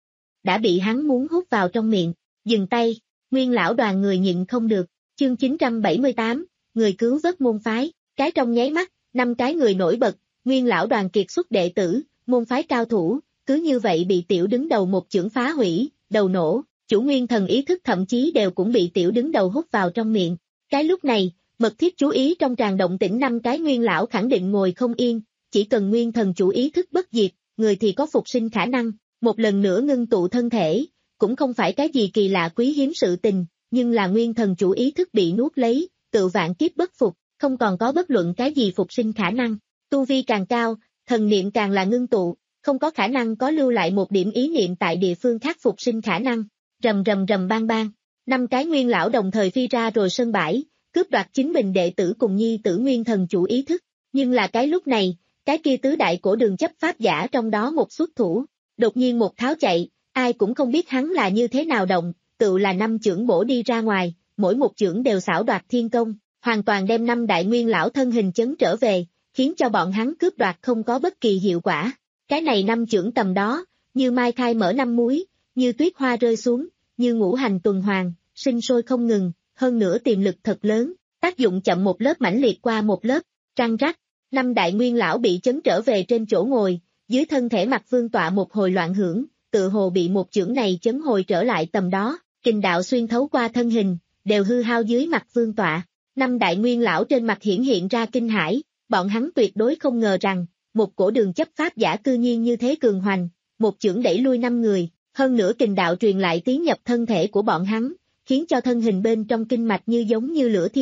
Đã bị hắn muốn hút vào trong miệng, dừng tay, nguyên lão đoàn người nhịn không được, chương chín trăm bảy mươi tám, người cứu vớt môn phái, cái trong nháy mắt, năm cái người nổi bật, nguyên lão đoàn kiệt xuất đệ tử, môn phái cao thủ, cứ như vậy bị tiểu đứng đầu một chưởng phá hủy, đầu nổ, chủ nguyên thần ý thức thậm chí đều cũng bị tiểu đứng đầu hút vào trong miệng. Cái lúc này, mật thiết chú ý trong tràng động tĩnh năm cái nguyên lão khẳng định ngồi không yên, chỉ cần nguyên thần chủ ý thức bất diệt, người thì có phục sinh khả năng, một lần nữa ngưng tụ thân thể, cũng không phải cái gì kỳ lạ quý hiếm sự tình, nhưng là nguyên thần chủ ý thức bị nuốt lấy, tự vạn kiếp bất phục, không còn có bất luận cái gì phục sinh khả năng. Tu vi càng cao, thần niệm càng là ngưng tụ, không có khả năng có lưu lại một điểm ý niệm tại địa phương khác phục sinh khả năng. Rầm rầm rầm bang bang, năm cái nguyên lão đồng thời phi ra rồi sân bãi, cướp đoạt chính mình đệ tử cùng nhi tử nguyên thần chủ ý thức. Nhưng là cái lúc này, cái kia tứ đại cổ đường chấp pháp giả trong đó một xuất thủ, đột nhiên một tháo chạy, ai cũng không biết hắn là như thế nào động, tự là năm chưởng bổ đi ra ngoài, mỗi một chưởng đều xảo đoạt thiên công, hoàn toàn đem năm đại nguyên lão thân hình chấn trở về, khiến cho bọn hắn cướp đoạt không có bất kỳ hiệu quả. Cái này năm chưởng tầm đó, như mai khai mở năm múi, như tuyết hoa rơi xuống, như ngũ hành tuần hoàn, sinh sôi không ngừng, hơn nữa tiềm lực thật lớn, tác dụng chậm một lớp mãnh liệt qua một lớp, răng rắc, năm đại nguyên lão bị chấn trở về trên chỗ ngồi, dưới thân thể mặt vương tọa một hồi loạn hưởng, tự hồ bị một chưởng này chấn hồi trở lại tầm đó, kình đạo xuyên thấu qua thân hình, đều hư hao dưới mặt vương tọa. Năm đại nguyên lão trên mặt hiển hiện ra kinh hãi, bọn hắn tuyệt đối không ngờ rằng, một cổ đường chấp pháp giả cư nhiên như thế cường hoành, một chưởng đẩy lui năm người, hơn nữa kình đạo truyền lại tiến nhập thân thể của bọn hắn, khiến cho thân hình bên trong kinh mạch như giống như lửa thiêu,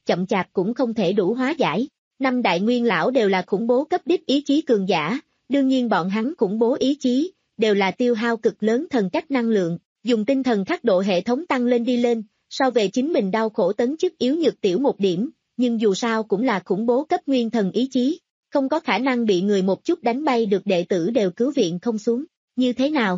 chậm chạp cũng không thể đủ hóa giải. Năm đại nguyên lão đều là khủng bố cấp đích ý chí cường giả, đương nhiên bọn hắn khủng bố ý chí, đều là tiêu hao cực lớn thần cách năng lượng, dùng tinh thần khắc độ hệ thống tăng lên đi lên, so về chính mình đau khổ tấn chức yếu nhược tiểu một điểm, nhưng dù sao cũng là khủng bố cấp nguyên thần ý chí, không có khả năng bị người một chút đánh bay được đệ tử đều cứu viện không xuống, như thế nào?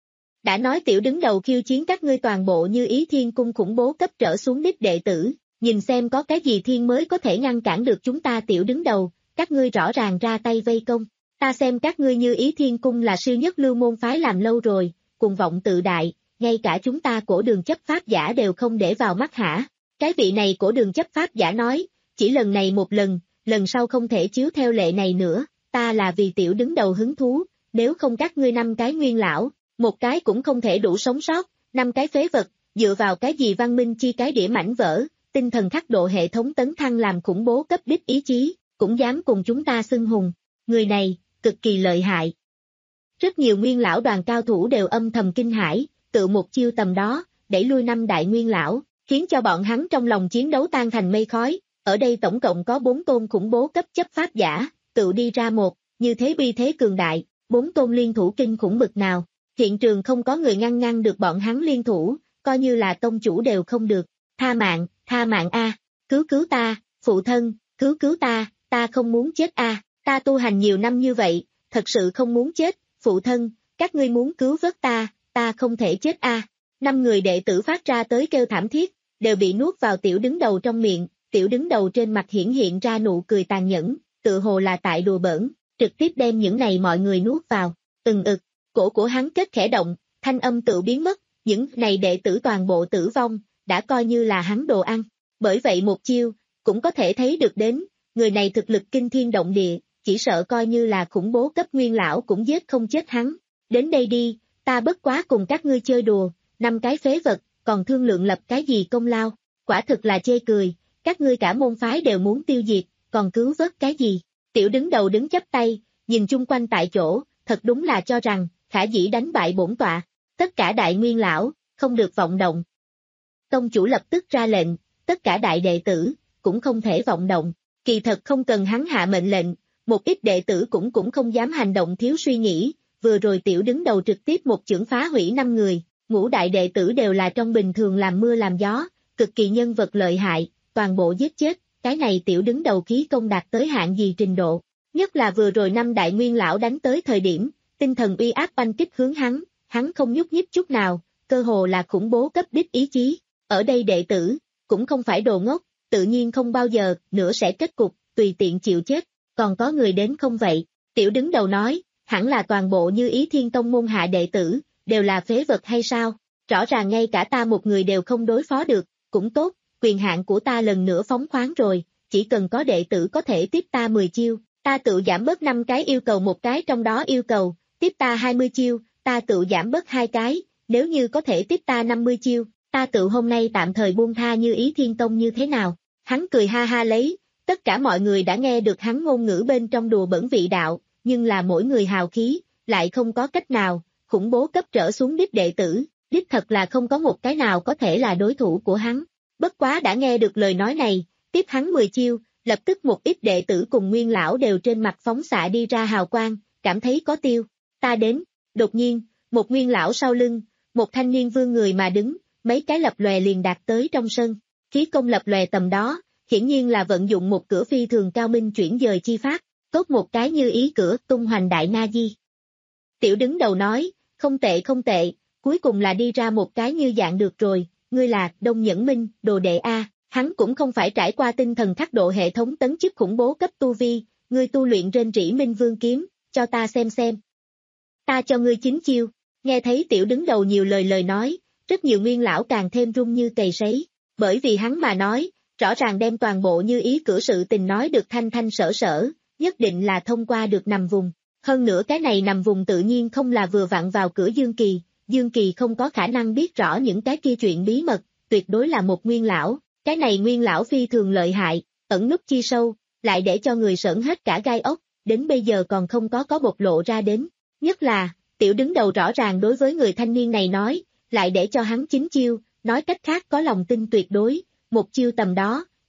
Đã nói tiểu đứng đầu khiêu chiến các ngươi toàn bộ như ý thiên cung khủng bố cấp trở xuống đích đệ tử, nhìn xem có cái gì thiên mới có thể ngăn cản được chúng ta tiểu đứng đầu, các ngươi rõ ràng ra tay vây công, ta xem các ngươi như ý thiên cung là siêu nhất lưu môn phái làm lâu rồi, cuồng vọng tự đại, ngay cả chúng ta cổ đường chấp pháp giả đều không để vào mắt hả, cái vị này cổ đường chấp pháp giả nói, chỉ lần này một lần, lần sau không thể chiếu theo lệ này nữa, ta là vì tiểu đứng đầu hứng thú, nếu không các ngươi năm cái nguyên lão, một cái cũng không thể đủ sống sót, năm cái phế vật, dựa vào cái gì văn minh chi cái đĩa mảnh vỡ, tinh thần khắc độ hệ thống tấn thăng làm khủng bố cấp đích ý chí, cũng dám cùng chúng ta xưng hùng, người này, cực kỳ lợi hại. Rất nhiều nguyên lão đoàn cao thủ đều âm thầm kinh hãi, tự một chiêu tầm đó, đẩy lui năm đại nguyên lão, khiến cho bọn hắn trong lòng chiến đấu tan thành mây khói, ở đây tổng cộng có bốn tôn khủng bố cấp chấp pháp giả, tự đi ra một, như thế bi thế cường đại, bốn tôn liên thủ kinh khủng bực nào, hiện trường không có người ngăn ngăn được bọn hắn liên thủ, coi như là tông chủ đều không được, tha mạng, tha mạng a, cứu cứu ta, phụ thân, cứu cứu ta, ta không muốn chết a, ta tu hành nhiều năm như vậy, thật sự không muốn chết, phụ thân, các ngươi muốn cứu vớt ta, ta không thể chết a. Năm người đệ tử phát ra tới kêu thảm thiết, đều bị nuốt vào tiểu đứng đầu trong miệng, tiểu đứng đầu trên mặt hiển hiện ra nụ cười tàn nhẫn, tự hồ là tại đùa bỡn, trực tiếp đem những này mọi người nuốt vào, ừng ực, cổ của hắn kết khẽ động, thanh âm tự biến mất, những này đệ tử toàn bộ tử vong, đã coi như là hắn đồ ăn, bởi vậy một chiêu, cũng có thể thấy được đến, người này thực lực kinh thiên động địa, chỉ sợ coi như là khủng bố cấp nguyên lão cũng giết không chết hắn, đến đây đi, ta bất quá cùng các ngươi chơi đùa, năm cái phế vật, còn thương lượng lập cái gì công lao, quả thực là chê cười, các ngươi cả môn phái đều muốn tiêu diệt, còn cứu vớt cái gì, tiểu đứng đầu đứng chắp tay, nhìn chung quanh tại chỗ, thật đúng là cho rằng, khả dĩ đánh bại bổn tọa, tất cả đại nguyên lão, không được vọng động. Tông chủ lập tức ra lệnh, tất cả đại đệ tử, cũng không thể vọng động, kỳ thật không cần hắn hạ mệnh lệnh, một ít đệ tử cũng cũng không dám hành động thiếu suy nghĩ, vừa rồi tiểu đứng đầu trực tiếp một chưởng phá hủy năm người, ngũ đại đệ tử đều là trong bình thường làm mưa làm gió, cực kỳ nhân vật lợi hại, toàn bộ giết chết, cái này tiểu đứng đầu khí công đạt tới hạng gì trình độ, nhất là vừa rồi năm đại nguyên lão đánh tới thời điểm, tinh thần uy áp oanh kích hướng hắn, hắn không nhúc nhích chút nào, cơ hồ là khủng bố cấp đích ý chí, ở đây đệ tử, cũng không phải đồ ngốc, tự nhiên không bao giờ, nữa sẽ kết cục, tùy tiện chịu chết, còn có người đến không vậy, tiểu đứng đầu nói, hẳn là toàn bộ như ý thiên tông môn hạ đệ tử, đều là phế vật hay sao, rõ ràng ngay cả ta một người đều không đối phó được, cũng tốt, quyền hạn của ta lần nữa phóng khoáng rồi, chỉ cần có đệ tử có thể tiếp ta mười chiêu, ta tự giảm bớt năm cái yêu cầu một cái trong đó yêu cầu, tiếp ta hai mươi chiêu, ta tự giảm bớt hai cái, nếu như có thể tiếp ta năm mươi chiêu, ta tự hôm nay tạm thời buông tha như ý thiên tông như thế nào, hắn cười ha ha lấy, tất cả mọi người đã nghe được hắn ngôn ngữ bên trong đùa bẩn vị đạo, nhưng là mỗi người hào khí, lại không có cách nào, khủng bố cấp trở xuống đích đệ tử, đích thật là không có một cái nào có thể là đối thủ của hắn, bất quá đã nghe được lời nói này, tiếp hắn mười chiêu, lập tức một ít đệ tử cùng nguyên lão đều trên mặt phóng xạ đi ra hào quang, cảm thấy có tiêu, ta đến, đột nhiên, một nguyên lão sau lưng, một thanh niên vươn người mà đứng, mấy cái lập lòe liền đạt tới trong sân, khí công lập lòe tầm đó, hiển nhiên là vận dụng một cửa phi thường cao minh chuyển dời chi pháp, tốt một cái như ý cửa tung hoành đại na di. Tiểu đứng đầu nói, không tệ không tệ, cuối cùng là đi ra một cái như dạng được rồi, ngươi là Đông Nhẫn Minh, đồ đệ A, hắn cũng không phải trải qua tinh thần khắc độ hệ thống tấn chức khủng bố cấp tu vi, ngươi tu luyện trên rỉ Minh Vương kiếm, cho ta xem xem. Ta cho ngươi chín chiêu, nghe thấy tiểu đứng đầu nhiều lời lời nói, rất nhiều nguyên lão càng thêm run như cầy sấy, bởi vì hắn mà nói, rõ ràng đem toàn bộ như ý cửa sự tình nói được thanh thanh sở sở, nhất định là thông qua được nằm vùng. Hơn nữa cái này nằm vùng tự nhiên không là vừa vặn vào cửa Dương Kỳ, Dương Kỳ không có khả năng biết rõ những cái kia chuyện bí mật, tuyệt đối là một nguyên lão, cái này nguyên lão phi thường lợi hại, ẩn núp chi sâu, lại để cho người sởn hết cả gai ốc, đến bây giờ còn không có có bộc lộ ra đến, nhất là, tiểu đứng đầu rõ ràng đối với người thanh niên này nói, lại để cho hắn chín chiêu, nói cách khác có lòng tin tuyệt đối, một chiêu tầm đó,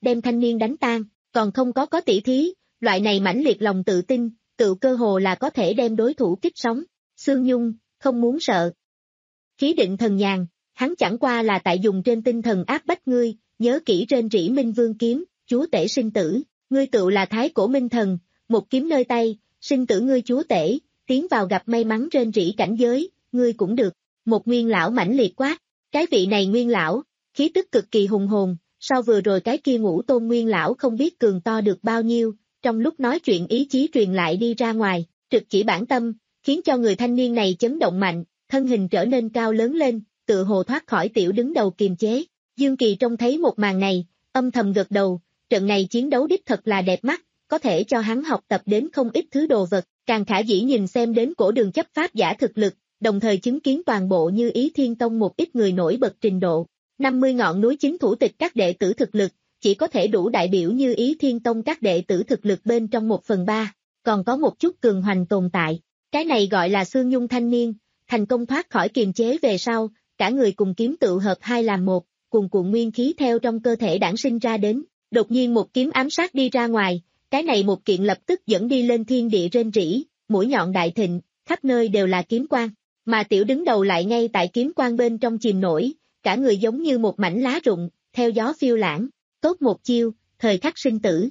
đem thanh niên đánh tan, còn không có có tỷ thí, loại này mãnh liệt lòng tự tin, tự cơ hồ là có thể đem đối thủ kích sống. Sương Nhung, không muốn sợ. Khí định thần nhàn, hắn chẳng qua là tại dùng trên tinh thần áp bách ngươi, nhớ kỹ trên rỉ Minh Vương kiếm, chúa tể sinh tử, ngươi tự là thái cổ minh thần, một kiếm nơi tay, sinh tử ngươi chúa tể, tiến vào gặp may mắn trên rỉ cảnh giới, ngươi cũng được. Một nguyên lão mãnh liệt quát, cái vị này nguyên lão, khí tức cực kỳ hùng hồn, sau vừa rồi cái kia ngũ tôn nguyên lão không biết cường to được bao nhiêu, trong lúc nói chuyện ý chí truyền lại đi ra ngoài, trực chỉ bản tâm, khiến cho người thanh niên này chấn động mạnh, thân hình trở nên cao lớn lên, tự hồ thoát khỏi tiểu đứng đầu kiềm chế. Dương Kỳ trông thấy một màn này, âm thầm gật đầu, trận này chiến đấu đích thật là đẹp mắt, có thể cho hắn học tập đến không ít thứ đồ vật, càng khả dĩ nhìn xem đến cổ đường chấp pháp giả thực lực, đồng thời chứng kiến toàn bộ Như Ý Thiên Tông một ít người nổi bật trình độ. năm mươi ngọn núi chính thủ tịch các đệ tử thực lực, chỉ có thể đủ đại biểu Như Ý Thiên Tông các đệ tử thực lực bên trong một phần ba, còn có một chút cường hoành tồn tại. Cái này gọi là Sương Nhung thanh niên, thành công thoát khỏi kiềm chế về sau, cả người cùng kiếm tự hợp hai làm một, cuồn cuộn nguyên khí theo trong cơ thể đản sinh ra đến, đột nhiên một kiếm ám sát đi ra ngoài, cái này một kiện lập tức dẫn đi lên thiên địa rên rỉ, mũi nhọn đại thịnh, khắp nơi đều là kiếm quang, mà tiểu đứng đầu lại ngay tại kiếm quang bên trong chìm nổi, cả người giống như một mảnh lá rụng, theo gió phiêu lãng, tốt một chiêu, thời khắc sinh tử.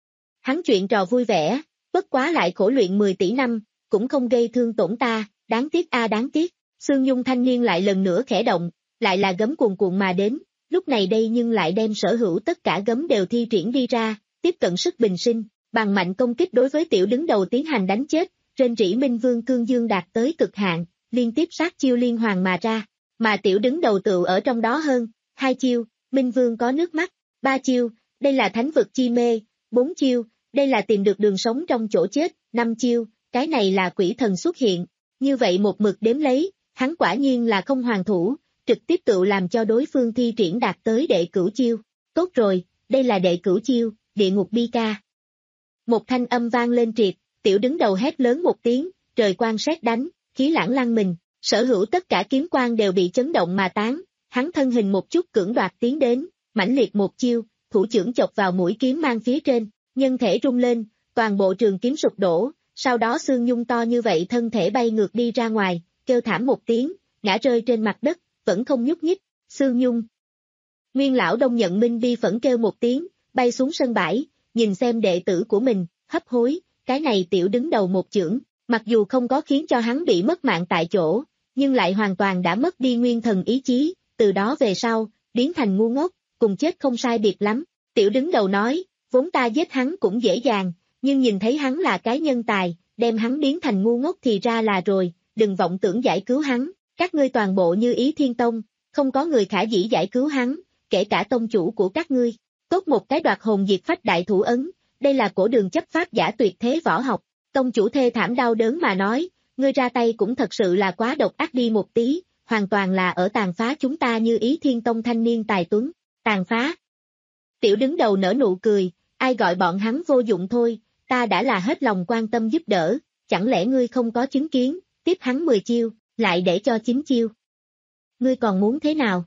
Hắn chuyện trò vui vẻ, bất quá lại khổ luyện mười tỷ năm, cũng không gây thương tổn ta, đáng tiếc a đáng tiếc. Sương Nhung thanh niên lại lần nữa khẽ động, lại là gấm cuồn cuộn mà đến, lúc này đây nhưng lại đem sở hữu tất cả gấm đều thi triển đi ra, tiếp cận sức bình sinh, bằng mạnh công kích đối với tiểu đứng đầu tiến hành đánh chết, rên rỉ Minh Vương cương dương đạt tới cực hạn, liên tiếp sát chiêu liên hoàn mà ra, mà tiểu đứng đầu tựu ở trong đó hơn, hai chiêu, Minh Vương có nước mắt, ba chiêu, đây là thánh vực chi mê, bốn chiêu, đây là tìm được đường sống trong chỗ chết, năm chiêu, cái này là quỷ thần xuất hiện, như vậy một mực đếm lấy, hắn quả nhiên là không hoàn thủ, trực tiếp tự làm cho đối phương thi triển đạt tới đệ cửu chiêu, tốt rồi, đây là đệ cửu chiêu, địa ngục bi ca. Một thanh âm vang lên triệt, tiểu đứng đầu hét lớn một tiếng, trời quang sét đánh, khí lãng lăng mình, sở hữu tất cả kiếm quang đều bị chấn động mà tán, hắn thân hình một chút cưỡng đoạt tiến đến, mãnh liệt một chiêu, thủ chưởng chọc vào mũi kiếm mang phía trên, nhân thể rung lên, toàn bộ trường kiếm sụp đổ, sau đó Sương Nhung to như vậy thân thể bay ngược đi ra ngoài, kêu thảm một tiếng, ngã rơi trên mặt đất, vẫn không nhúc nhích, Sương Nhung. Nguyên lão Đông Nhận Minh bi phẫn kêu một tiếng, bay xuống sân bãi, nhìn xem đệ tử của mình, hấp hối, cái này tiểu đứng đầu một chưởng, mặc dù không có khiến cho hắn bị mất mạng tại chỗ, nhưng lại hoàn toàn đã mất đi nguyên thần ý chí, từ đó về sau, biến thành ngu ngốc, cùng chết không sai biệt lắm. Tiểu đứng đầu nói, vốn ta giết hắn cũng dễ dàng, nhưng nhìn thấy hắn là cái nhân tài, đem hắn biến thành ngu ngốc thì ra là rồi, đừng vọng tưởng giải cứu hắn, các ngươi toàn bộ Như Ý Thiên Tông, không có người khả dĩ giải cứu hắn, kể cả tông chủ của các ngươi. Tốt một cái đoạt hồn diệt phách đại thủ ấn, đây là cổ đường chấp pháp giả tuyệt thế võ học. Tông chủ thê thảm đau đớn mà nói, ngươi ra tay cũng thật sự là quá độc ác đi một tí, hoàn toàn là ở tàn phá chúng ta Như Ý Thiên Tông thanh niên tài tuấn, tàn phá. Tiểu đứng đầu nở nụ cười, ai gọi bọn hắn vô dụng thôi, ta đã là hết lòng quan tâm giúp đỡ, chẳng lẽ ngươi không có chứng kiến, tiếp hắn mười chiêu, lại để cho chín chiêu. Ngươi còn muốn thế nào?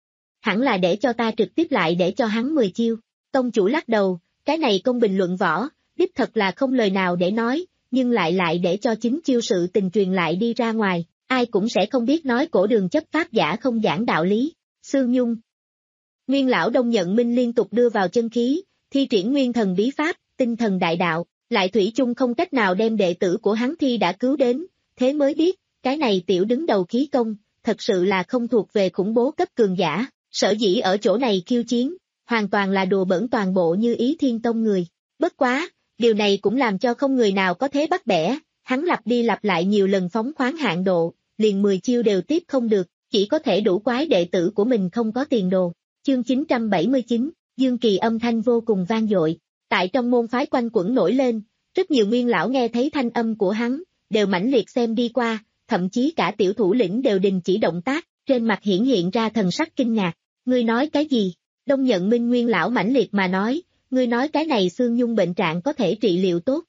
Hẳn là để cho ta trực tiếp lại để cho hắn mười chiêu. Tông chủ lắc đầu, cái này công bình luận võ, đích thật là không lời nào để nói, nhưng lại lại để cho chính chiêu sự tình truyền lại đi ra ngoài, ai cũng sẽ không biết nói cổ đường chấp pháp giả không giảng đạo lý. Sương Nhung. Nguyên lão Đông Nhận Minh liên tục đưa vào chân khí, thi triển nguyên thần bí pháp, tinh thần đại đạo, lại thủy chung không cách nào đem đệ tử của hắn thi đã cứu đến, thế mới biết, cái này tiểu đứng đầu khí công, thật sự là không thuộc về khủng bố cấp cường giả, sở dĩ ở chỗ này khiêu chiến, hoàn toàn là đùa bỡn toàn bộ Như Ý Thiên Tông người. Bất quá, điều này cũng làm cho không người nào có thế bắt bẻ, hắn lặp đi lặp lại nhiều lần phóng khoáng hạn độ, liền mười chiêu đều tiếp không được, chỉ có thể đủ quái đệ tử của mình không có tiền đồ. Chương chín trăm bảy mươi chín, Dương Kỳ âm thanh vô cùng vang dội, tại trong môn phái quanh quẩn nổi lên, rất nhiều nguyên lão nghe thấy thanh âm của hắn, đều mãnh liệt xem đi qua, thậm chí cả tiểu thủ lĩnh đều đình chỉ động tác, trên mặt hiển hiện ra thần sắc kinh ngạc. Ngươi nói cái gì? Đông Nhận Minh nguyên lão mãnh liệt mà nói, ngươi nói cái này Sương Nhung bệnh trạng có thể trị liệu tốt.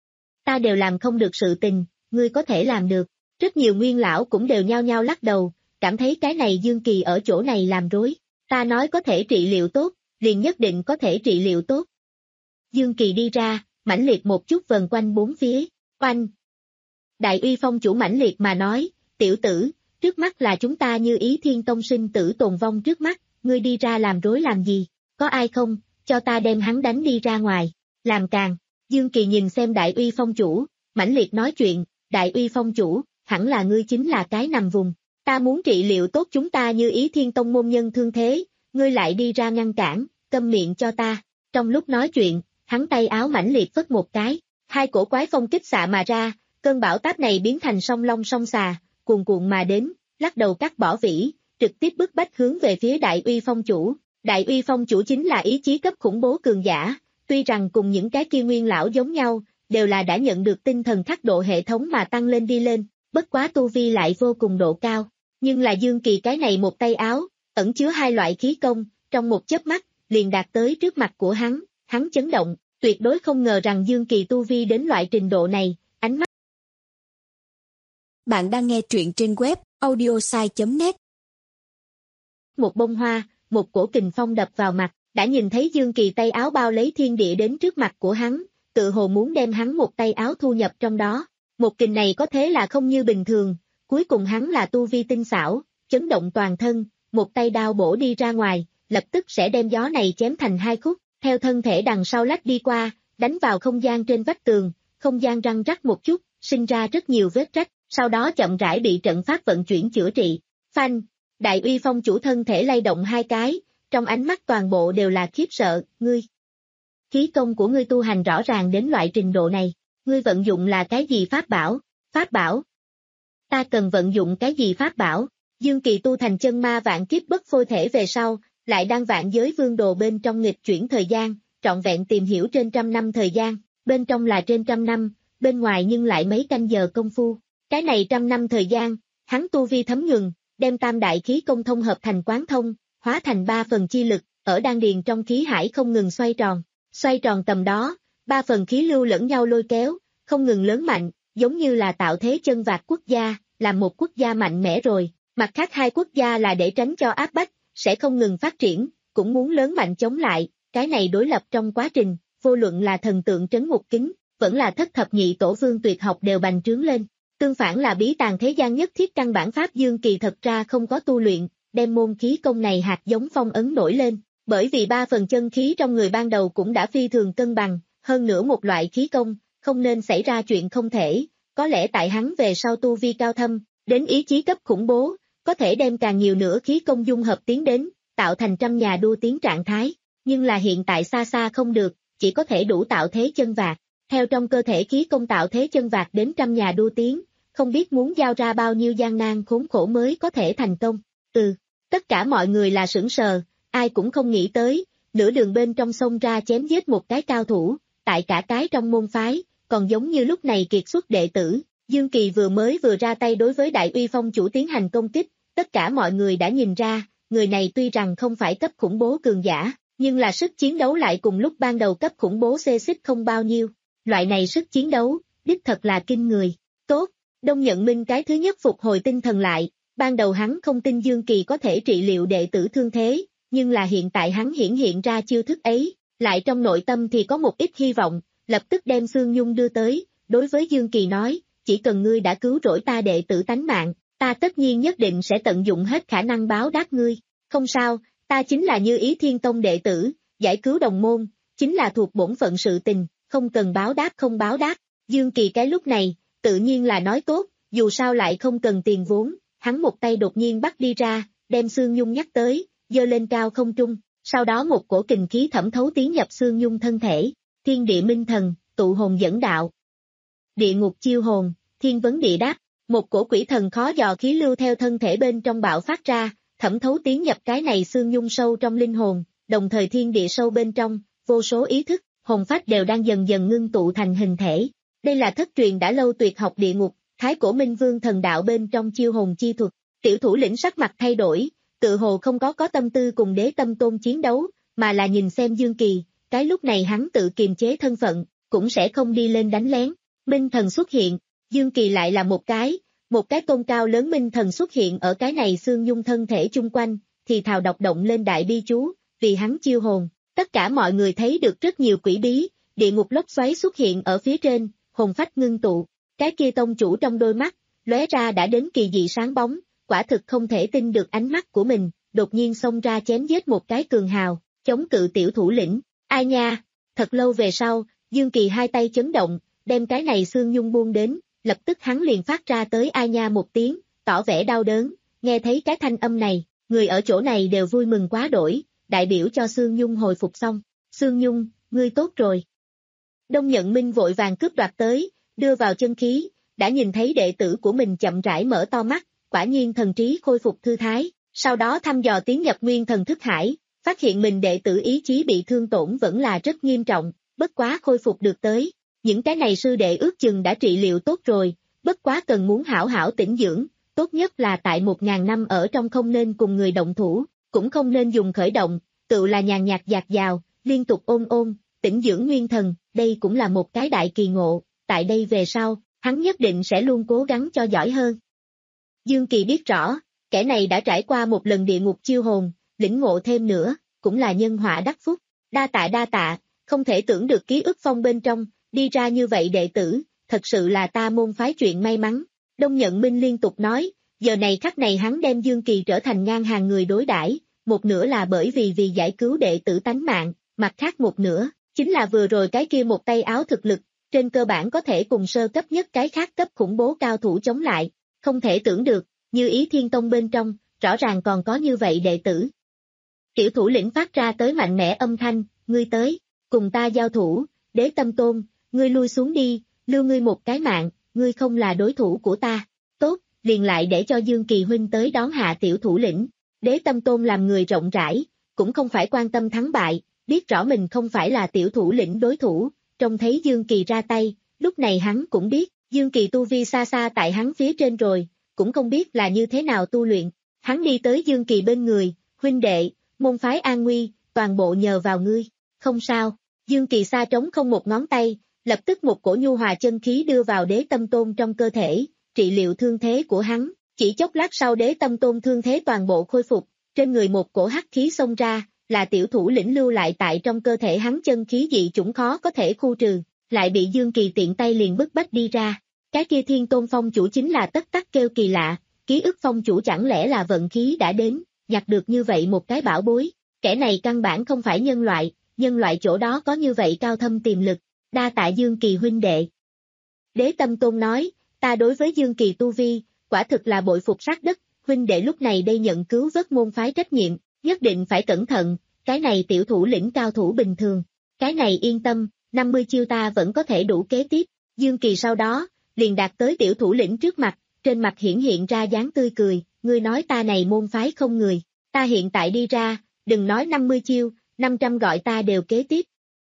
Ta đều làm không được sự tình, ngươi có thể làm được. Rất nhiều nguyên lão cũng đều nhao nhao lắc đầu, cảm thấy cái này Dương Kỳ ở chỗ này làm rối. Ta nói có thể trị liệu tốt, liền nhất định có thể trị liệu tốt. Dương Kỳ đi ra, mãnh liệt một chút vần quanh bốn phía, oanh. Đại Uy Phong chủ mãnh liệt mà nói, tiểu tử, trước mắt là chúng ta Như Ý Thiên Tông sinh tử tồn vong trước mắt, ngươi đi ra làm rối làm gì, có ai không, cho ta đem hắn đánh đi ra ngoài, làm càng. Dương Kỳ nhìn xem Đại Uy Phong chủ, mãnh liệt nói chuyện, Đại Uy Phong chủ, hẳn là ngươi chính là cái nằm vùng, ta muốn trị liệu tốt chúng ta Như Ý Thiên Tông môn nhân thương thế, ngươi lại đi ra ngăn cản, câm miệng cho ta. Trong lúc nói chuyện, hắn tay áo mãnh liệt phất một cái, hai cổ quái phong kích xạ mà ra, cơn bão táp này biến thành song long song xà, cuồn cuộn mà đến, lắc đầu cắt bỏ vĩ, trực tiếp bức bách hướng về phía Đại Uy Phong chủ. Đại Uy Phong chủ chính là ý chí cấp khủng bố cường giả, tuy rằng cùng những cái kia nguyên lão giống nhau, đều là đã nhận được tinh thần khắc độ hệ thống mà tăng lên đi lên, bất quá tu vi lại vô cùng độ cao. Nhưng là Dương Kỳ cái này một tay áo, ẩn chứa hai loại khí công, trong một chớp mắt, liền đạt tới trước mặt của hắn, hắn chấn động, tuyệt đối không ngờ rằng Dương Kỳ tu vi đến loại trình độ này, ánh mắt. Bạn đang nghe truyện trên web audiosai chấm net. Một bông hoa, một cổ kình phong đập vào mặt, đã nhìn thấy Dương Kỳ tay áo bao lấy thiên địa đến trước mặt của hắn, tự hồ muốn đem hắn một tay áo thu nhập trong đó. Một kình này có thế là không như bình thường, cuối cùng hắn là tu vi tinh xảo, chấn động toàn thân, một tay đao bổ đi ra ngoài, lập tức sẽ đem gió này chém thành hai khúc, theo thân thể đằng sau lách đi qua, đánh vào không gian trên vách tường, không gian răng rắc một chút, sinh ra rất nhiều vết rách, sau đó chậm rãi bị trận pháp vận chuyển chữa trị. Phanh, Đại Uy Phong chủ thân thể lay động hai cái, trong ánh mắt toàn bộ đều là khiếp sợ, ngươi. Khí công của ngươi tu hành rõ ràng đến loại trình độ này, ngươi vận dụng là cái gì pháp bảo? Pháp bảo? Ta cần vận dụng cái gì pháp bảo? Dương Kỳ tu thành chân ma vạn kiếp bất phôi thể về sau, lại đang vạn giới vương đồ bên trong nghịch chuyển thời gian, trọn vẹn tìm hiểu trên trăm năm thời gian, bên trong là trên trăm năm, bên ngoài nhưng lại mấy canh giờ công phu. Cái này trăm năm thời gian, hắn tu vi thấm nhuần, đem tam đại khí công thông hợp thành quán thông, hóa thành ba phần chi lực, ở đan điền trong khí hải không ngừng xoay tròn, xoay tròn tầm đó, ba phần khí lưu lẫn nhau lôi kéo, không ngừng lớn mạnh, giống như là tạo thế chân vạc quốc gia, làm một quốc gia mạnh mẽ rồi, mặt khác hai quốc gia là để tránh cho áp bách, sẽ không ngừng phát triển, cũng muốn lớn mạnh chống lại, cái này đối lập trong quá trình, vô luận là thần tượng trấn ngục kính, vẫn là thất thập nhị tổ vương tuyệt học đều bành trướng lên. Tương phản là bí tàng thế gian nhất thiết căn bản pháp Dương Kỳ thật ra không có tu luyện, đem môn khí công này hạt giống phong ấn nổi lên, bởi vì ba phần chân khí trong người ban đầu cũng đã phi thường cân bằng, hơn nữa một loại khí công, không nên xảy ra chuyện không thể, có lẽ tại hắn về sau tu vi cao thâm, đến ý chí cấp khủng bố, có thể đem càng nhiều nữa khí công dung hợp tiến đến, tạo thành trăm nhà đua tiếng trạng thái, nhưng là hiện tại xa xa không được, chỉ có thể đủ tạo thế chân vạc. Theo trong cơ thể khí công tạo thế chân vạc đến trăm nhà đua tiếng, không biết muốn giao ra bao nhiêu gian nan khốn khổ mới có thể thành công. Ừ, tất cả mọi người là sửng sờ, ai cũng không nghĩ tới, nửa đường bên trong sông ra chém giết một cái cao thủ, tại cả cái trong môn phái, còn giống như lúc này kiệt xuất đệ tử, Dương Kỳ vừa mới vừa ra tay đối với Đại Uy Phong chủ tiến hành công kích, tất cả mọi người đã nhìn ra, người này tuy rằng không phải cấp khủng bố cường giả, nhưng là sức chiến đấu lại cùng lúc ban đầu cấp khủng bố xê xích không bao nhiêu. Loại này sức chiến đấu, đích thật là kinh người. Tốt, Đông Nhận Minh cái thứ nhất phục hồi tinh thần lại, ban đầu hắn không tin Dương Kỳ có thể trị liệu đệ tử thương thế, nhưng là hiện tại hắn hiển hiện ra chiêu thức ấy, lại trong nội tâm thì có một ít hy vọng, lập tức đem Xương Nhung đưa tới, đối với Dương Kỳ nói, chỉ cần ngươi đã cứu rỗi ta đệ tử tánh mạng, ta tất nhiên nhất định sẽ tận dụng hết khả năng báo đáp ngươi. Không sao, ta chính là Như Ý Thiên Tông đệ tử, giải cứu đồng môn, chính là thuộc bổn phận sự tình, không cần báo đáp không báo đáp. Dương Kỳ cái lúc này, tự nhiên là nói tốt, dù sao lại không cần tiền vốn, hắn một tay đột nhiên bắt đi ra, đem Xương Nhung nhắc tới, giơ lên cao không trung, sau đó một cổ kình khí thẩm thấu tiến nhập Xương Nhung thân thể, thiên địa minh thần, tụ hồn dẫn đạo. Địa ngục chiêu hồn, thiên vấn địa đáp, một cổ quỷ thần khó dò khí lưu theo thân thể bên trong bạo phát ra, thẩm thấu tiến nhập cái này Xương Nhung sâu trong linh hồn, đồng thời thiên địa sâu bên trong, vô số ý thức, hồn phách đều đang dần dần ngưng tụ thành hình thể. Đây là thất truyền đã lâu tuyệt học địa ngục, Thái Cổ Minh Vương thần đạo bên trong chiêu hồn chi thuật. Tiểu thủ lĩnh sắc mặt thay đổi, tự hồ không có có tâm tư cùng Đế Tâm Tôn chiến đấu, mà là nhìn xem Dương Kỳ, cái lúc này hắn tự kiềm chế thân phận, cũng sẽ không đi lên đánh lén. Minh thần xuất hiện, Dương Kỳ lại là một cái, một cái tôn cao lớn minh thần xuất hiện ở cái này Xương Nhung thân thể chung quanh, thì thào đọc động lên đại bi chú, vì hắn chiêu hồn, Tất cả mọi người thấy được rất nhiều quỷ bí, địa ngục lốc xoáy xuất hiện ở phía trên, hồn phách ngưng tụ. Cái kia tông chủ trong đôi mắt, lóe ra đã đến kỳ dị sáng bóng, quả thực không thể tin được ánh mắt của mình, đột nhiên xông ra chém giết một cái cường hào, chống cự tiểu thủ lĩnh. Ai nha, thật lâu về sau, Dương Kỳ hai tay chấn động, đem cái này xương nhung buông đến, lập tức hắn liền phát ra tới ai nha một tiếng, tỏ vẻ đau đớn, nghe thấy cái thanh âm này, người ở chỗ này đều vui mừng quá đổi, đại biểu cho Xương Nhung hồi phục xong. Xương Nhung, ngươi tốt rồi. Đông Nhận Minh vội vàng cướp đoạt tới, đưa vào chân khí, đã nhìn thấy đệ tử của mình chậm rãi mở to mắt, quả nhiên thần trí khôi phục thư thái, sau đó thăm dò tiến nhập nguyên thần thức hải, phát hiện mình đệ tử ý chí bị thương tổn vẫn là rất nghiêm trọng, bất quá khôi phục được tới. Những cái này sư đệ ước chừng đã trị liệu tốt rồi, bất quá cần muốn hảo hảo tĩnh dưỡng, tốt nhất là tại một ngàn năm ở trong không nên cùng người động thủ, cũng không nên dùng khởi động, tự là nhàn nhạt dạt dào, liên tục ôm ôm, tĩnh dưỡng nguyên thần, đây cũng là một cái đại kỳ ngộ, tại đây về sau, hắn nhất định sẽ luôn cố gắng cho giỏi hơn. Dương Kỳ biết rõ, kẻ này đã trải qua một lần địa ngục chiêu hồn, lĩnh ngộ thêm nữa, cũng là nhân họa đắc phúc, đa tạ đa tạ, không thể tưởng được ký ức phong bên trong, đi ra như vậy đệ tử, thật sự là ta môn phái chuyện may mắn. Đông Nhận Minh liên tục nói, giờ này khắc này hắn đem Dương Kỳ trở thành ngang hàng người đối đãi, một nửa là bởi vì vì giải cứu đệ tử tánh mạng, mặt khác một nửa, chính là vừa rồi cái kia một tay áo thực lực, trên cơ bản có thể cùng sơ cấp nhất cái khác cấp khủng bố cao thủ chống lại, không thể tưởng được, Như Ý Thiên Tông bên trong, rõ ràng còn có như vậy đệ tử. Tiểu thủ lĩnh phát ra tới mạnh mẽ âm thanh, ngươi tới, cùng ta giao thủ, Đế Tâm Tôn, ngươi lui xuống đi, lưu ngươi một cái mạng, ngươi không là đối thủ của ta. Tốt, liền lại để cho Dương Kỳ huynh tới đón hạ tiểu thủ lĩnh. Đế Tâm Tôn làm người rộng rãi, cũng không phải quan tâm thắng bại, biết rõ mình không phải là tiểu thủ lĩnh đối thủ, trông thấy Dương Kỳ ra tay, lúc này hắn cũng biết, Dương Kỳ tu vi xa xa tại hắn phía trên rồi, cũng không biết là như thế nào tu luyện. Hắn đi tới Dương Kỳ bên người, huynh đệ, môn phái an nguy, toàn bộ nhờ vào ngươi, không sao. Dương Kỳ xa trống không một ngón tay, lập tức một cổ nhu hòa chân khí đưa vào Đế Tâm Tôn trong cơ thể, trị liệu thương thế của hắn. Chỉ chốc lát sau Đế Tâm Tôn thương thế toàn bộ khôi phục, trên người một cổ hắc khí xông ra, là tiểu thủ lĩnh lưu lại tại trong cơ thể hắn chân khí dị chủng khó có thể khu trừ, lại bị Dương Kỳ tiện tay liền bức bách đi ra. Cái kia Thiên Tôn Phong chủ chính là tất tắc kêu kỳ lạ, ký ức phong chủ chẳng lẽ là vận khí đã đến, nhặt được như vậy một cái bảo bối, kẻ này căn bản không phải nhân loại, nhân loại chỗ đó có như vậy cao thâm tiềm lực, đa tạ Dương Kỳ huynh đệ. Đế Tâm Tôn nói, ta đối với Dương Kỳ tu vi, quả thực là bội phục sát đất, huynh đệ lúc này đây nhận cứu vớt môn phái trách nhiệm, nhất định phải cẩn thận, cái này tiểu thủ lĩnh cao thủ bình thường, cái này yên tâm, năm mươi chiêu ta vẫn có thể đủ kế tiếp. Dương Kỳ sau đó, liền đạt tới tiểu thủ lĩnh trước mặt, trên mặt hiển hiện ra dáng tươi cười, ngươi nói ta này môn phái không người, ta hiện tại đi ra, đừng nói năm mươi chiêu, năm trăm gọi ta đều kế tiếp.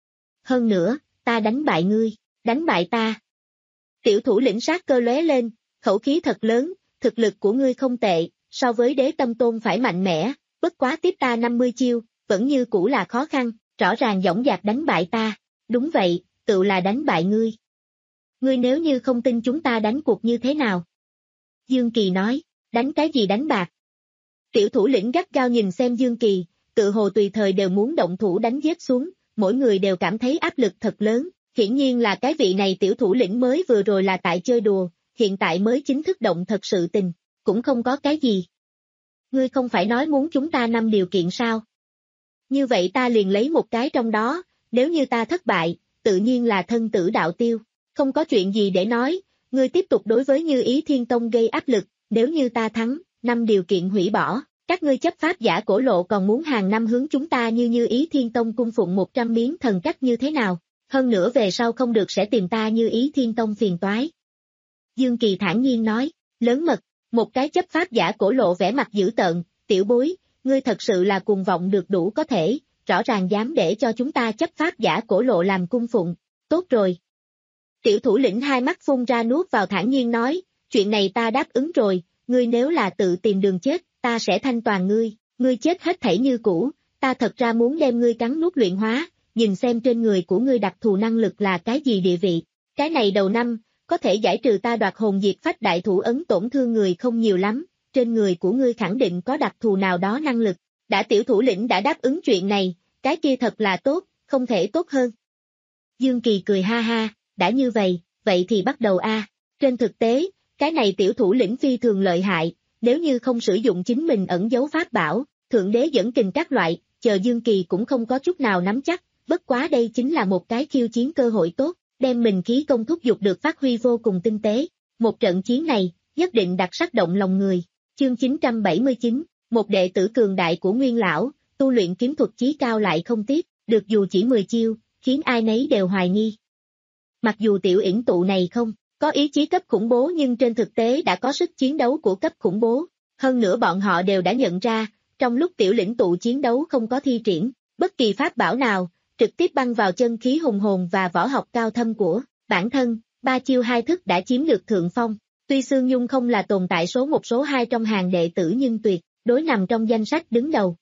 Hơn nữa, ta đánh bại ngươi, đánh bại ta. Tiểu thủ lĩnh sát cơ lóe lên, khẩu khí thật lớn, thực lực của ngươi không tệ, so với Đế Tâm Tôn phải mạnh mẽ, bất quá tiếp ta năm mươi chiêu, vẫn như cũ là khó khăn, rõ ràng dõng dạc đánh bại ta, đúng vậy, tự là đánh bại ngươi. Ngươi nếu như không tin chúng ta đánh cuộc như thế nào? Dương Kỳ nói, đánh cái gì đánh bạc? Tiểu thủ lĩnh gắt gao nhìn xem Dương Kỳ, tự hồ tùy thời đều muốn động thủ đánh giết xuống, mỗi người đều cảm thấy áp lực thật lớn, hiển nhiên là cái vị này tiểu thủ lĩnh mới vừa rồi là tại chơi đùa, hiện tại mới chính thức động thật sự tình, cũng không có cái gì. Ngươi không phải nói muốn chúng ta năm điều kiện sao? Như vậy ta liền lấy một cái trong đó, nếu như ta thất bại, tự nhiên là thân tử đạo tiêu, không có chuyện gì để nói, ngươi tiếp tục đối với Như Ý Thiên Tông gây áp lực, nếu như ta thắng, năm điều kiện hủy bỏ, các ngươi chấp pháp giả cổ lộ còn muốn hàng năm hướng chúng ta như Như Ý Thiên Tông cung phụng một trăm miếng thần cách như thế nào, hơn nữa về sau không được sẽ tìm ta Như Ý Thiên Tông phiền toái. Dương Kỳ thản nhiên nói, lớn mật, một cái chấp pháp giả cổ lộ vẻ mặt dữ tợn, tiểu bối, ngươi thật sự là cuồng vọng được đủ có thể, rõ ràng dám để cho chúng ta chấp pháp giả cổ lộ làm cung phụng, tốt rồi. Tiểu thủ lĩnh hai mắt phun ra nuốt vào thản nhiên nói, chuyện này ta đáp ứng rồi, ngươi nếu là tự tìm đường chết, ta sẽ thanh toàn ngươi, ngươi chết hết thảy như cũ, ta thật ra muốn đem ngươi cắn nuốt luyện hóa, nhìn xem trên người của ngươi đặc thù năng lực là cái gì địa vị, cái này đầu năm, có thể giải trừ ta đoạt hồn diệt phách đại thủ ấn tổn thương người không nhiều lắm, trên người của ngươi khẳng định có đặc thù nào đó năng lực, đã tiểu thủ lĩnh đã đáp ứng chuyện này, cái kia thật là tốt, không thể tốt hơn. Dương Kỳ cười ha ha, đã như vậy, vậy thì bắt đầu a. Trên thực tế, cái này tiểu thủ lĩnh phi thường lợi hại, nếu như không sử dụng chính mình ẩn dấu pháp bảo, thượng đế dẫn kình các loại, chờ Dương Kỳ cũng không có chút nào nắm chắc, bất quá đây chính là một cái khiêu chiến cơ hội tốt, đem mình khí công thúc dục được phát huy vô cùng tinh tế. Một trận chiến này, nhất định đặc sắc động lòng người. Chương chín trăm bảy mươi chín, một đệ tử cường đại của Nguyên Lão, tu luyện kiếm thuật chí cao lại không tiếp, được dù chỉ mười chiêu, khiến ai nấy đều hoài nghi. Mặc dù tiểu yển tụ này không có ý chí cấp khủng bố nhưng trên thực tế đã có sức chiến đấu của cấp khủng bố. Hơn nữa bọn họ đều đã nhận ra, trong lúc tiểu lĩnh tụ chiến đấu không có thi triển bất kỳ pháp bảo nào, trực tiếp băng vào chân khí hùng hồn và võ học cao thâm của bản thân, ba chiêu hai thức đã chiếm được thượng phong. Tuy Sương Nhung không là tồn tại số một số hai trong hàng đệ tử nhưng tuyệt đối nằm trong danh sách đứng đầu.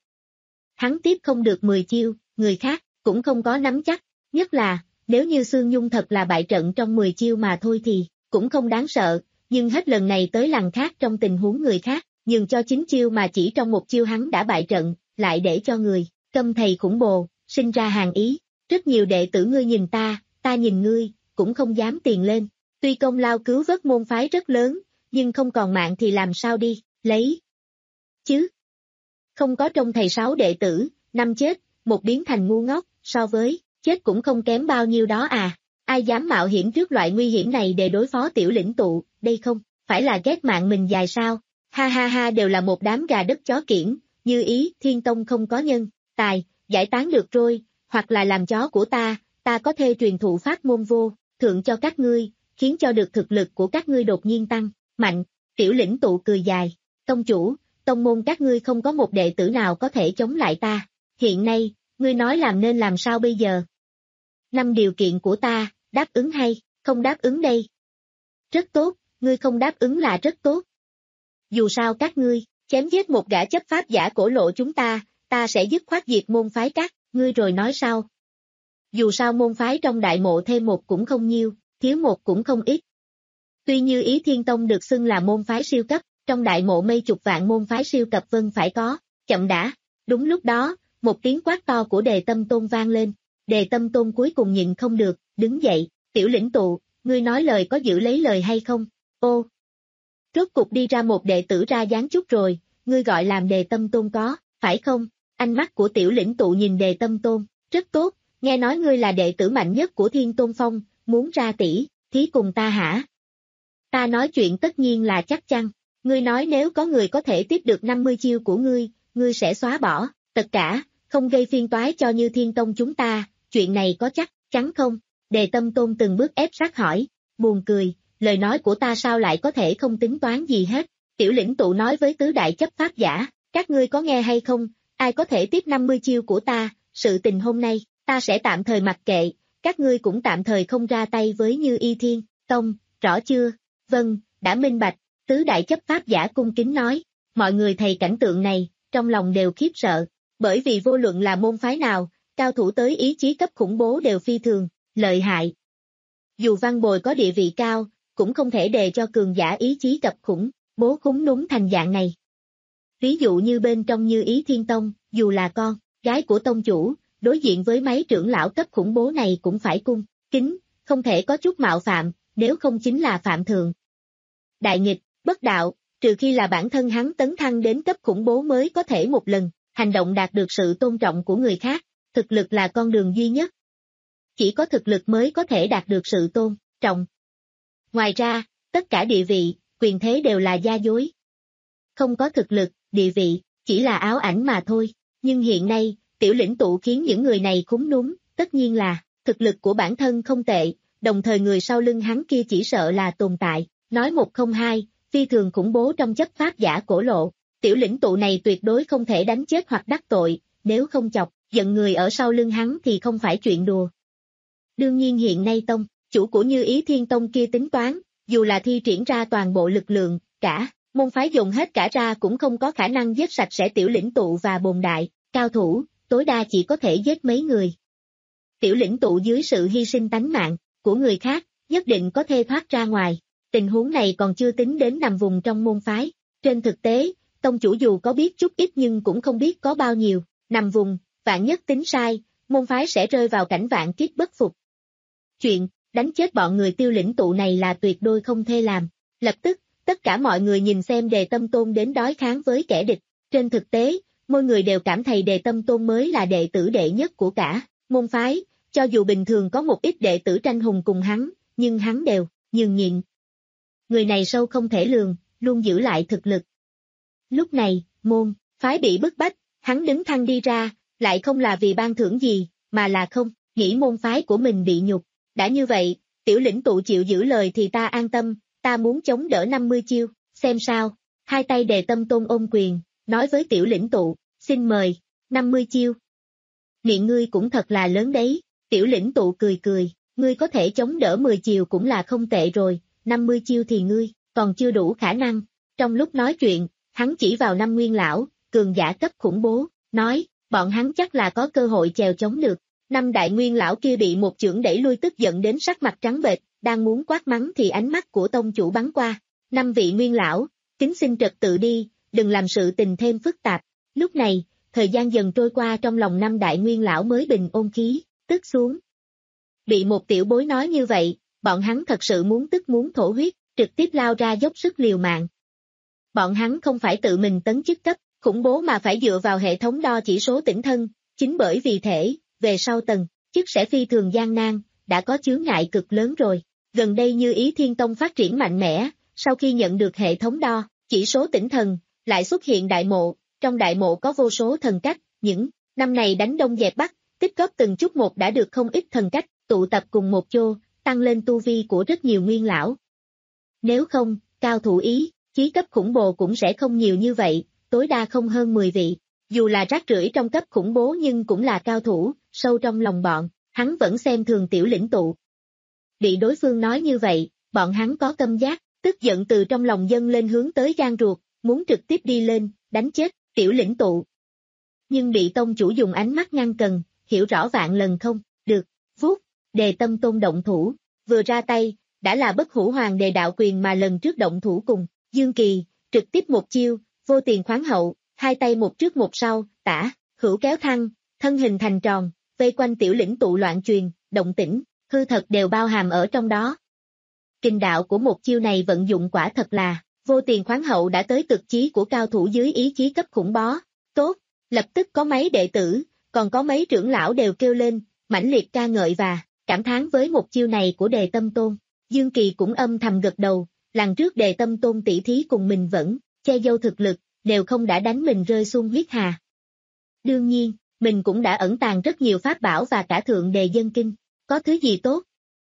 Hắn tiếp không được mười chiêu, người khác cũng không có nắm chắc, nhất là nếu như Sương Nhung thật là bại trận trong mười chiêu mà thôi thì cũng không đáng sợ, nhưng hết lần này tới lần khác trong tình huống người khác, nhường cho chín chiêu mà chỉ trong một chiêu hắn đã bại trận, lại để cho người câm thầy khủng bồ sinh ra hàng ý. Rất nhiều đệ tử ngươi nhìn ta, ta nhìn ngươi, cũng không dám tiền lên. Tuy công lao cứu vớt môn phái rất lớn, nhưng không còn mạng thì làm sao đi, lấy. Chứ. Không có trong thầy sáu đệ tử, năm chết, một biến thành ngu ngốc, so với, chết cũng không kém bao nhiêu đó à. Ai dám mạo hiểm trước loại nguy hiểm này để đối phó tiểu lĩnh tụ, đây không, phải là ghét mạng mình dài sao. Ha ha ha đều là một đám gà đất chó kiểng, Như Ý, Thiên Tông không có nhân, tài, giải tán được rồi, hoặc là làm chó của ta, ta có thể truyền thụ pháp môn vô, thượng cho các ngươi, khiến cho được thực lực của các ngươi đột nhiên tăng, mạnh. Tiểu lĩnh tụ cười dài, tông chủ, tông môn các ngươi không có một đệ tử nào có thể chống lại ta, hiện nay, ngươi nói làm nên làm sao bây giờ? Năm điều kiện của ta, đáp ứng hay, không đáp ứng đây? Rất tốt, ngươi không đáp ứng là rất tốt. Dù sao các ngươi, chém giết một gã chấp pháp giả cổ lộ chúng ta, ta sẽ dứt khoát diệt môn phái các, ngươi rồi nói sao? Dù sao môn phái trong đại mộ thêm một cũng không nhiêu, thiếu một cũng không ít. Tuy Như Ý Thiên Tông được xưng là môn phái siêu cấp, trong đại mộ mấy chục vạn môn phái siêu cấp vân phải có, chậm đã. Đúng lúc đó, một tiếng quát to của Đề Tâm Tôn vang lên, Đề Tâm Tôn cuối cùng nhịn không được, đứng dậy, tiểu lĩnh tụ, ngươi nói lời có giữ lấy lời hay không? Ô! Rốt cục đi ra một đệ tử ra dáng chút rồi, ngươi gọi làm Đề Tâm Tôn có, phải không? Ánh mắt của tiểu lĩnh tụ nhìn Đề Tâm Tôn, rất tốt, nghe nói ngươi là đệ tử mạnh nhất của Thiên Tôn Phong, muốn ra tỷ thí cùng ta hả? Ta nói chuyện tất nhiên là chắc chắn, ngươi nói nếu có người có thể tiếp được năm mươi chiêu của ngươi, ngươi sẽ xóa bỏ, tất cả, không gây phiền toái cho Như Thiên Tông chúng ta, chuyện này có chắc chắn không? Đề Tâm Tôn từng bước ép sát hỏi, buồn cười, lời nói của ta sao lại có thể không tính toán gì hết, tiểu lĩnh tụ nói với tứ đại chấp pháp giả, các ngươi có nghe hay không, ai có thể tiếp năm mươi chiêu của ta, sự tình hôm nay, ta sẽ tạm thời mặc kệ, các ngươi cũng tạm thời không ra tay với Như Y Thiên Tông, rõ chưa? Vâng, đã minh bạch, tứ đại chấp pháp giả cung kính nói, mọi người thấy cảnh tượng này, trong lòng đều khiếp sợ, bởi vì vô luận là môn phái nào, cao thủ tới ý chí cấp khủng bố đều phi thường, lợi hại. Dù văn bồi có địa vị cao, cũng không thể để cho cường giả ý chí cấp khủng bố khúng núm thành dạng này. Ví dụ như bên trong Như Ý Thiên Tông, dù là con gái của tông chủ, đối diện với mấy trưởng lão cấp khủng bố này cũng phải cung kính, không thể có chút mạo phạm, nếu không chính là phạm thượng. Đại nghịch, bất đạo, trừ khi là bản thân hắn tấn thăng đến cấp khủng bố mới có thể một lần, hành động đạt được sự tôn trọng của người khác, thực lực là con đường duy nhất. Chỉ có thực lực mới có thể đạt được sự tôn trọng. Ngoài ra, tất cả địa vị, quyền thế đều là giả dối. Không có thực lực, địa vị, chỉ là áo ảnh mà thôi, nhưng hiện nay, tiểu lĩnh tụ khiến những người này khúm núm, tất nhiên là, thực lực của bản thân không tệ, đồng thời người sau lưng hắn kia chỉ sợ là tồn tại, nói một không hai, phi thường khủng bố trong chấp pháp giả cổ lộ, tiểu lĩnh tụ này tuyệt đối không thể đánh chết hoặc đắc tội, nếu không chọc, giận người ở sau lưng hắn thì không phải chuyện đùa. Đương nhiên hiện nay tông, chủ của Như Ý Thiên Tông kia tính toán, dù là thi triển ra toàn bộ lực lượng, cả, môn phái dùng hết cả ra cũng không có khả năng giết sạch sẽ tiểu lĩnh tụ và bồn đại, cao thủ, tối đa chỉ có thể giết mấy người. Tiểu lĩnh tụ dưới sự hy sinh tánh mạng của người khác, nhất định có thể thoát ra ngoài. Tình huống này còn chưa tính đến nằm vùng trong môn phái. Trên thực tế, tông chủ dù có biết chút ít nhưng cũng không biết có bao nhiêu, nằm vùng, vạn nhất tính sai, môn phái sẽ rơi vào cảnh vạn kiếp bất phục. Chuyện, đánh chết bọn người Tiêu lĩnh tụ này là tuyệt đối không thể làm. Lập tức, tất cả mọi người nhìn xem Đề Tâm Tôn đến đối kháng với kẻ địch. Trên thực tế, mỗi người đều cảm thấy Đề Tâm Tôn mới là đệ tử đệ nhất của cả môn phái, cho dù bình thường có một ít đệ tử tranh hùng cùng hắn, nhưng hắn đều nhường nhịn. Người này sâu không thể lường, luôn giữ lại thực lực. Lúc này, môn phái bị bức bách, hắn đứng thăng đi ra, lại không là vì ban thưởng gì, mà là không nghĩ môn phái của mình bị nhục. Đã như vậy, tiểu lĩnh tụ chịu giữ lời thì ta an tâm, ta muốn chống đỡ năm mươi chiêu, xem sao. Hai tay Đề Tâm Tôn ôm quyền, nói với tiểu lĩnh tụ, xin mời, năm mươi chiêu. Miệng ngươi cũng thật là lớn đấy, tiểu lĩnh tụ cười cười, ngươi có thể chống đỡ mười chiều cũng là không tệ rồi, năm mươi chiêu thì ngươi, còn chưa đủ khả năng. Trong lúc nói chuyện, hắn chỉ vào năm nguyên lão, cường giả cấp khủng bố, nói, bọn hắn chắc là có cơ hội chèo chống được. Năm đại nguyên lão kia bị một chưởng đẩy lui tức giận đến sắc mặt trắng bệch, đang muốn quát mắng thì ánh mắt của tông chủ bắn qua. Năm vị nguyên lão, kính xin trật tự đi, đừng làm sự tình thêm phức tạp. Lúc này, thời gian dần trôi qua trong lòng năm đại nguyên lão mới bình ôn khí, tức xuống. Bị một tiểu bối nói như vậy, bọn hắn thật sự muốn tức muốn thổ huyết, trực tiếp lao ra dốc sức liều mạng. Bọn hắn không phải tự mình tấn chức cấp, khủng bố mà phải dựa vào hệ thống đo chỉ số tỉnh thân, chính bởi vì thể, về sau tầng, chức sẽ phi thường gian nan, đã có chướng ngại cực lớn rồi. Gần đây như Ý Thiên Tông phát triển mạnh mẽ, sau khi nhận được hệ thống đo, chỉ số tỉnh thần, lại xuất hiện đại mộ, trong đại mộ có vô số thần cách, những năm này đánh đông dẹp bắc, tích góp từng chút một đã được không ít thần cách, tụ tập cùng một chỗ, tăng lên tu vi của rất nhiều nguyên lão. Nếu không, cao thủ Ý, chí cấp khủng bố cũng sẽ không nhiều như vậy, tối đa không hơn mười vị. Dù là rác rưởi trong cấp khủng bố nhưng cũng là cao thủ, sâu trong lòng bọn, hắn vẫn xem thường tiểu lĩnh tụ. Bị đối phương nói như vậy, bọn hắn có căm giác, tức giận từ trong lòng dâng lên hướng tới gan ruột, muốn trực tiếp đi lên, đánh chết tiểu lĩnh tụ. Nhưng bị tông chủ dùng ánh mắt ngăn cần, hiểu rõ vạn lần không, được, vuốt, Đề Tâm Tôn động thủ, vừa ra tay, đã là bất hủ hoàng đề đạo quyền mà lần trước động thủ cùng, Dương Kỳ, trực tiếp một chiêu, vô tiền khoáng hậu, hai tay một trước một sau, tả, hữu kéo thăng, thân hình thành tròn, vây quanh tiểu lĩnh tụ loạn truyền, động tĩnh, hư thật đều bao hàm ở trong đó. Kình đạo của một chiêu này vận dụng quả thật là, vô tiền khoáng hậu đã tới cực chí của cao thủ dưới ý chí cấp khủng bó. Tốt, lập tức có mấy đệ tử, còn có mấy trưởng lão đều kêu lên, mãnh liệt ca ngợi và cảm thán với một chiêu này của Đề Tâm Tôn. Dương Kỳ cũng âm thầm gật đầu, lần trước Đề Tâm Tôn tỷ thí cùng mình vẫn che giấu thực lực, đều không đã đánh mình rơi xuống huyết hà. Đương nhiên, mình cũng đã ẩn tàng rất nhiều pháp bảo và cả thượng đề dân kinh, có thứ gì tốt?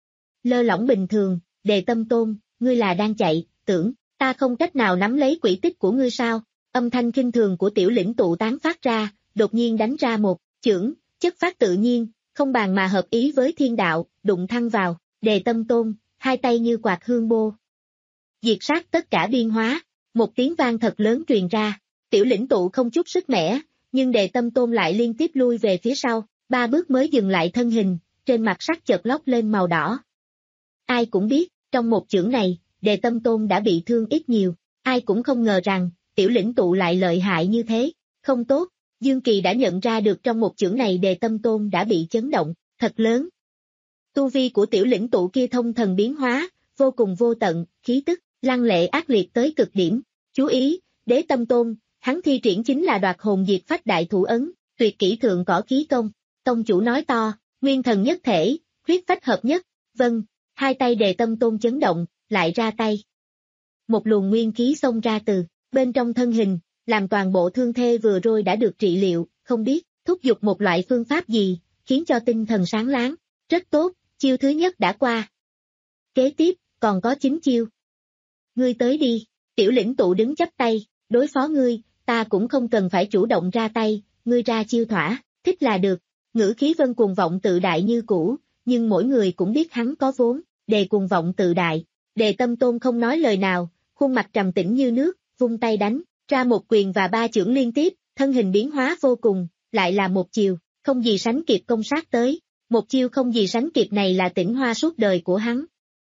Lơ lỏng bình thường, Đề Tâm Tôn, ngươi là đang chạy, tưởng, ta không cách nào nắm lấy quỹ tích của ngươi sao? Âm thanh kinh thường của tiểu lĩnh tụ tán phát ra, đột nhiên đánh ra một chưởng, chất phát tự nhiên, không bàn mà hợp ý với thiên đạo, đụng thăng vào, Đề Tâm Tôn, hai tay như quạt hương bô. Diệt sát tất cả biên hóa, một tiếng vang thật lớn truyền ra, tiểu lĩnh tụ không chút sức mẻ, nhưng Đề Tâm Tôn lại liên tiếp lui về phía sau, ba bước mới dừng lại thân hình, trên mặt sắc chợt lót lên màu đỏ. Ai cũng biết, trong một chưởng này, Đề Tâm Tôn đã bị thương ít nhiều, ai cũng không ngờ rằng, tiểu lĩnh tụ lại lợi hại như thế, không tốt, Dương Kỳ đã nhận ra được trong một chưởng này Đề Tâm Tôn đã bị chấn động, thật lớn. Tu vi của tiểu lĩnh tụ kia thông thần biến hóa, vô cùng vô tận, khí tức, lăng lệ ác liệt tới cực điểm, chú ý, Đế Tâm Tôn, hắn thi triển chính là đoạt hồn diệt phách đại thủ ấn, tuyệt kỹ thượng cỏ khí công, tông chủ nói to, nguyên thần nhất thể, huyết phách hợp nhất, vâng, hai tay Đề Tâm Tôn chấn động, lại ra tay. Một luồng nguyên khí xông ra từ bên trong thân hình, làm toàn bộ thương thế vừa rồi đã được trị liệu, không biết, thúc giục một loại phương pháp gì, khiến cho tinh thần sáng láng, rất tốt, chiêu thứ nhất đã qua. Kế tiếp, còn có chín chiêu. Ngươi tới đi, tiểu lĩnh tụ đứng chắp tay, đối phó ngươi, ta cũng không cần phải chủ động ra tay, ngươi ra chiêu thỏa, thích là được, ngữ khí vân cuồng vọng tự đại như cũ, nhưng mỗi người cũng biết hắn có vốn, Đề cuồng vọng tự đại, Đề Tâm Tôn không nói lời nào, khuôn mặt trầm tĩnh như nước, vung tay đánh, ra một quyền và ba chưởng liên tiếp, thân hình biến hóa vô cùng, lại là một chiều, không gì sánh kịp công sát tới, một chiêu không gì sánh kịp này là tĩnh hoa suốt đời của hắn.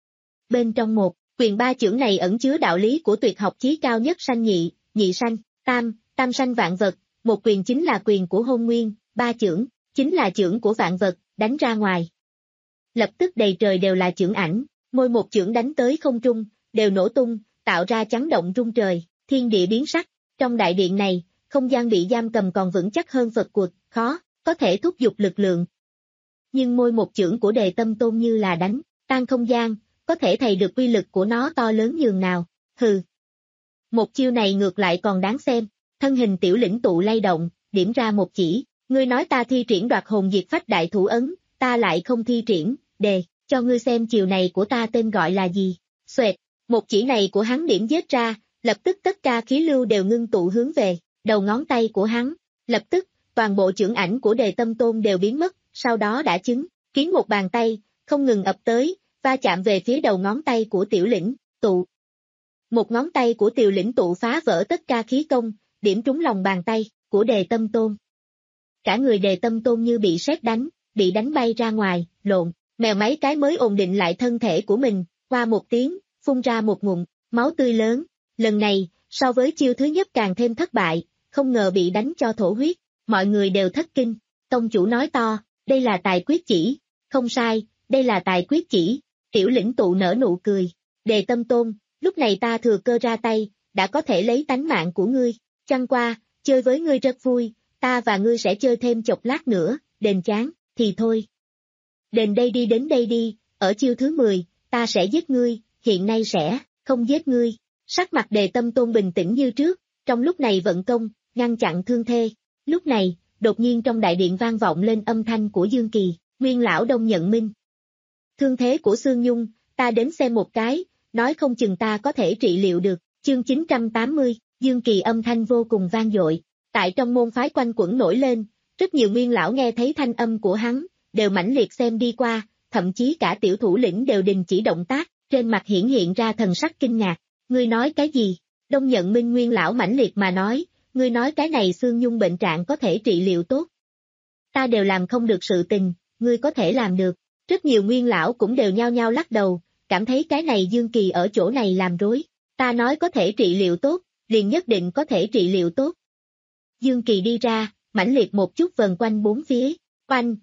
Bên trong một quyền ba chưởng này ẩn chứa đạo lý của tuyệt học chí cao nhất sanh nhị, nhị sanh, tam, tam sanh vạn vật, một quyền chính là quyền của hôn nguyên, ba chưởng, chính là chưởng của vạn vật, đánh ra ngoài. Lập tức đầy trời đều là chưởng ảnh, mỗi một chưởng đánh tới không trung, đều nổ tung, tạo ra chấn động rung trời, thiên địa biến sắc. Trong đại điện này, không gian bị giam cầm còn vững chắc hơn Phật quật, khó, có thể thúc giục lực lượng. Nhưng môi một chưởng của Đề Tâm Tôn như là đánh, tan không gian, có thể thấy được uy lực của nó to lớn nhường nào, hừ. Một chiêu này ngược lại còn đáng xem, thân hình tiểu lĩnh tụ lay động, điểm ra một chỉ, ngươi nói ta thi triển đoạt hồn diệt phách đại thủ ấn, ta lại không thi triển, đề, cho ngươi xem chiều này của ta tên gọi là gì, xoẹt, một chỉ này của hắn điểm giết ra, lập tức tất cả khí lưu đều ngưng tụ hướng về, đầu ngón tay của hắn, lập tức, toàn bộ chưởng ảnh của Đề Tâm Tôn đều biến mất, sau đó đã chứng, kiến một bàn tay, không ngừng ập tới, va chạm về phía đầu ngón tay của tiểu lĩnh, tụ. Một ngón tay của tiểu lĩnh tụ phá vỡ tất cả khí công, điểm trúng lòng bàn tay của Đề Tâm Tôn. Cả người Đề Tâm Tôn như bị sét đánh, bị đánh bay ra ngoài, lộn, mèo mấy cái mới ổn định lại thân thể của mình, qua một tiếng, phun ra một ngụm, máu tươi lớn. Lần này, so với chiêu thứ nhất càng thêm thất bại, không ngờ bị đánh cho thổ huyết, mọi người đều thất kinh. Tông chủ nói to, đây là tài quyết chỉ, không sai, đây là tài quyết chỉ, tiểu lĩnh tụ nở nụ cười, Đề Tâm Tôn, lúc này ta thừa cơ ra tay, đã có thể lấy tánh mạng của ngươi, chăng qua, chơi với ngươi rất vui, ta và ngươi sẽ chơi thêm chốc lát nữa, đền chán, thì thôi. Đền đây đi đến đây đi, ở chiêu thứ mười, ta sẽ giết ngươi, hiện nay sẽ, không giết ngươi. Sắc mặt Đề Tâm Tôn bình tĩnh như trước, trong lúc này vận công, ngăn chặn thương thê. Lúc này, đột nhiên trong đại điện vang vọng lên âm thanh của Dương Kỳ, Nguyên lão Đông nhận minh. Thương thế của Xương Nhung, ta đến xem một cái, nói không chừng ta có thể trị liệu được. Chương chín trăm tám mươi, Dương Kỳ âm thanh vô cùng vang dội, tại trong môn phái quanh quẩn nổi lên, rất nhiều nguyên lão nghe thấy thanh âm của hắn, đều mãnh liệt xem đi qua, thậm chí cả tiểu thủ lĩnh đều đình chỉ động tác, trên mặt hiển hiện ra thần sắc kinh ngạc. Ngươi nói cái gì? Đông nhận minh nguyên lão mãnh liệt mà nói, ngươi nói cái này Xương Nhung bệnh trạng có thể trị liệu tốt. Ta đều làm không được sự tình, ngươi có thể làm được. Rất nhiều nguyên lão cũng đều nhao nhao lắc đầu, cảm thấy cái này Dương Kỳ ở chỗ này làm rối. Ta nói có thể trị liệu tốt, liền nhất định có thể trị liệu tốt. Dương Kỳ đi ra, mãnh liệt một chút vần quanh bốn phía, quanh.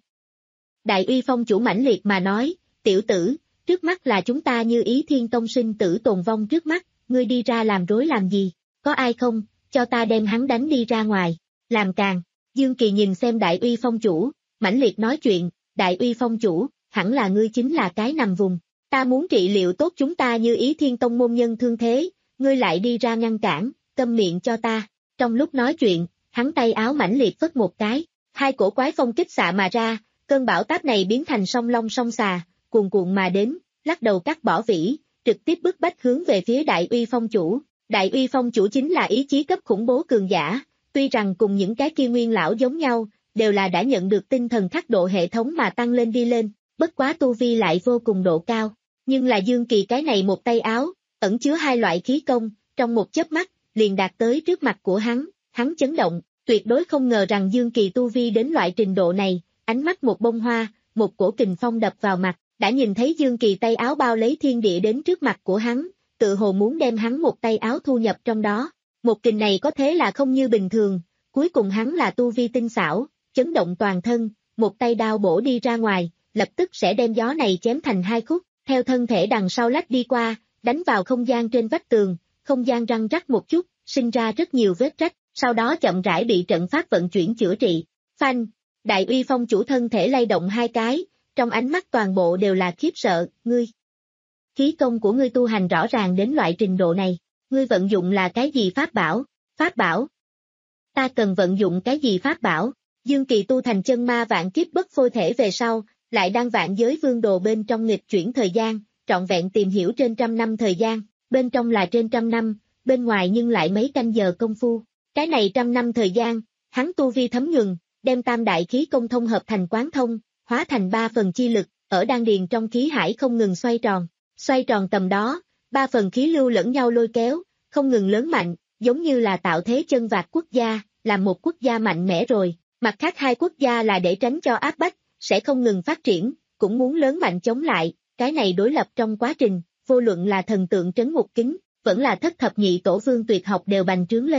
Đại Uy Phong chủ mãnh liệt mà nói, tiểu tử, trước mắt là chúng ta Như Ý Thiên Tông sinh tử tồn vong trước mắt, ngươi đi ra làm rối làm gì, có ai không, cho ta đem hắn đánh đi ra ngoài, làm càng. Dương Kỳ nhìn xem Đại Uy Phong chủ, mãnh liệt nói chuyện, Đại Uy Phong chủ, hẳn là ngươi chính là cái nằm vùng, ta muốn trị liệu tốt chúng ta Như Ý Thiên Tông môn nhân thương thế, ngươi lại đi ra ngăn cản, câm miệng cho ta. Trong lúc nói chuyện, hắn tay áo mãnh liệt phất một cái, hai cổ quái phong kích xạ mà ra, cơn bão táp này biến thành song long song xà, cuồn cuộn mà đến, lắc đầu cắt bỏ vĩ, trực tiếp bức bách hướng về phía Đại Uy Phong chủ. Đại Uy Phong chủ chính là ý chí cấp khủng bố cường giả, tuy rằng cùng những cái kia nguyên lão giống nhau, đều là đã nhận được tinh thần khắc độ hệ thống mà tăng lên đi lên, bất quá tu vi lại vô cùng độ cao, nhưng là Dương Kỳ cái này một tay áo, ẩn chứa hai loại khí công, trong một chớp mắt, liền đạt tới trước mặt của hắn, hắn chấn động, tuyệt đối không ngờ rằng Dương Kỳ tu vi đến loại trình độ này, ánh mắt một bông hoa, một cổ kình phong đập vào mặt, đã nhìn thấy Dương Kỳ tay áo bao lấy thiên địa đến trước mặt của hắn, tự hồ muốn đem hắn một tay áo thu nhập trong đó. Một kình này có thế là không như bình thường, cuối cùng hắn là tu vi tinh xảo, chấn động toàn thân, một tay đao bổ đi ra ngoài, lập tức sẽ đem gió này chém thành hai khúc, theo thân thể đằng sau lách đi qua, đánh vào không gian trên vách tường, không gian răng rắc một chút, sinh ra rất nhiều vết rách, sau đó chậm rãi bị trận pháp vận chuyển chữa trị. Phanh, Đại Uy Phong chủ thân thể lay động hai cái, trong ánh mắt toàn bộ đều là khiếp sợ, ngươi. Khí công của ngươi tu hành rõ ràng đến loại trình độ này, ngươi vận dụng là cái gì pháp bảo? Pháp bảo? Ta cần vận dụng cái gì pháp bảo? Dương Kỳ tu thành chân ma vạn kiếp bất phôi thể về sau, lại đang vạn giới vương đồ bên trong nghịch chuyển thời gian, trọn vẹn tìm hiểu trên trăm năm thời gian, bên trong là trên trăm năm, bên ngoài nhưng lại mấy canh giờ công phu. Cái này trăm năm thời gian, hắn tu vi thấm nhuần, đem tam đại khí công thông hợp thành quán thông, hóa thành ba phần chi lực, ở đan điền trong khí hải không ngừng xoay tròn. Xoay tròn tầm đó, ba phần khí lưu lẫn nhau lôi kéo, không ngừng lớn mạnh, giống như là tạo thế chân vạc quốc gia, làm một quốc gia mạnh mẽ rồi, mặt khác hai quốc gia là để tránh cho áp bách, sẽ không ngừng phát triển, cũng muốn lớn mạnh chống lại, cái này đối lập trong quá trình, vô luận là thần tượng trấn ngục kính, vẫn là thất thập nhị tổ vương tuyệt học đều bành trướng lên.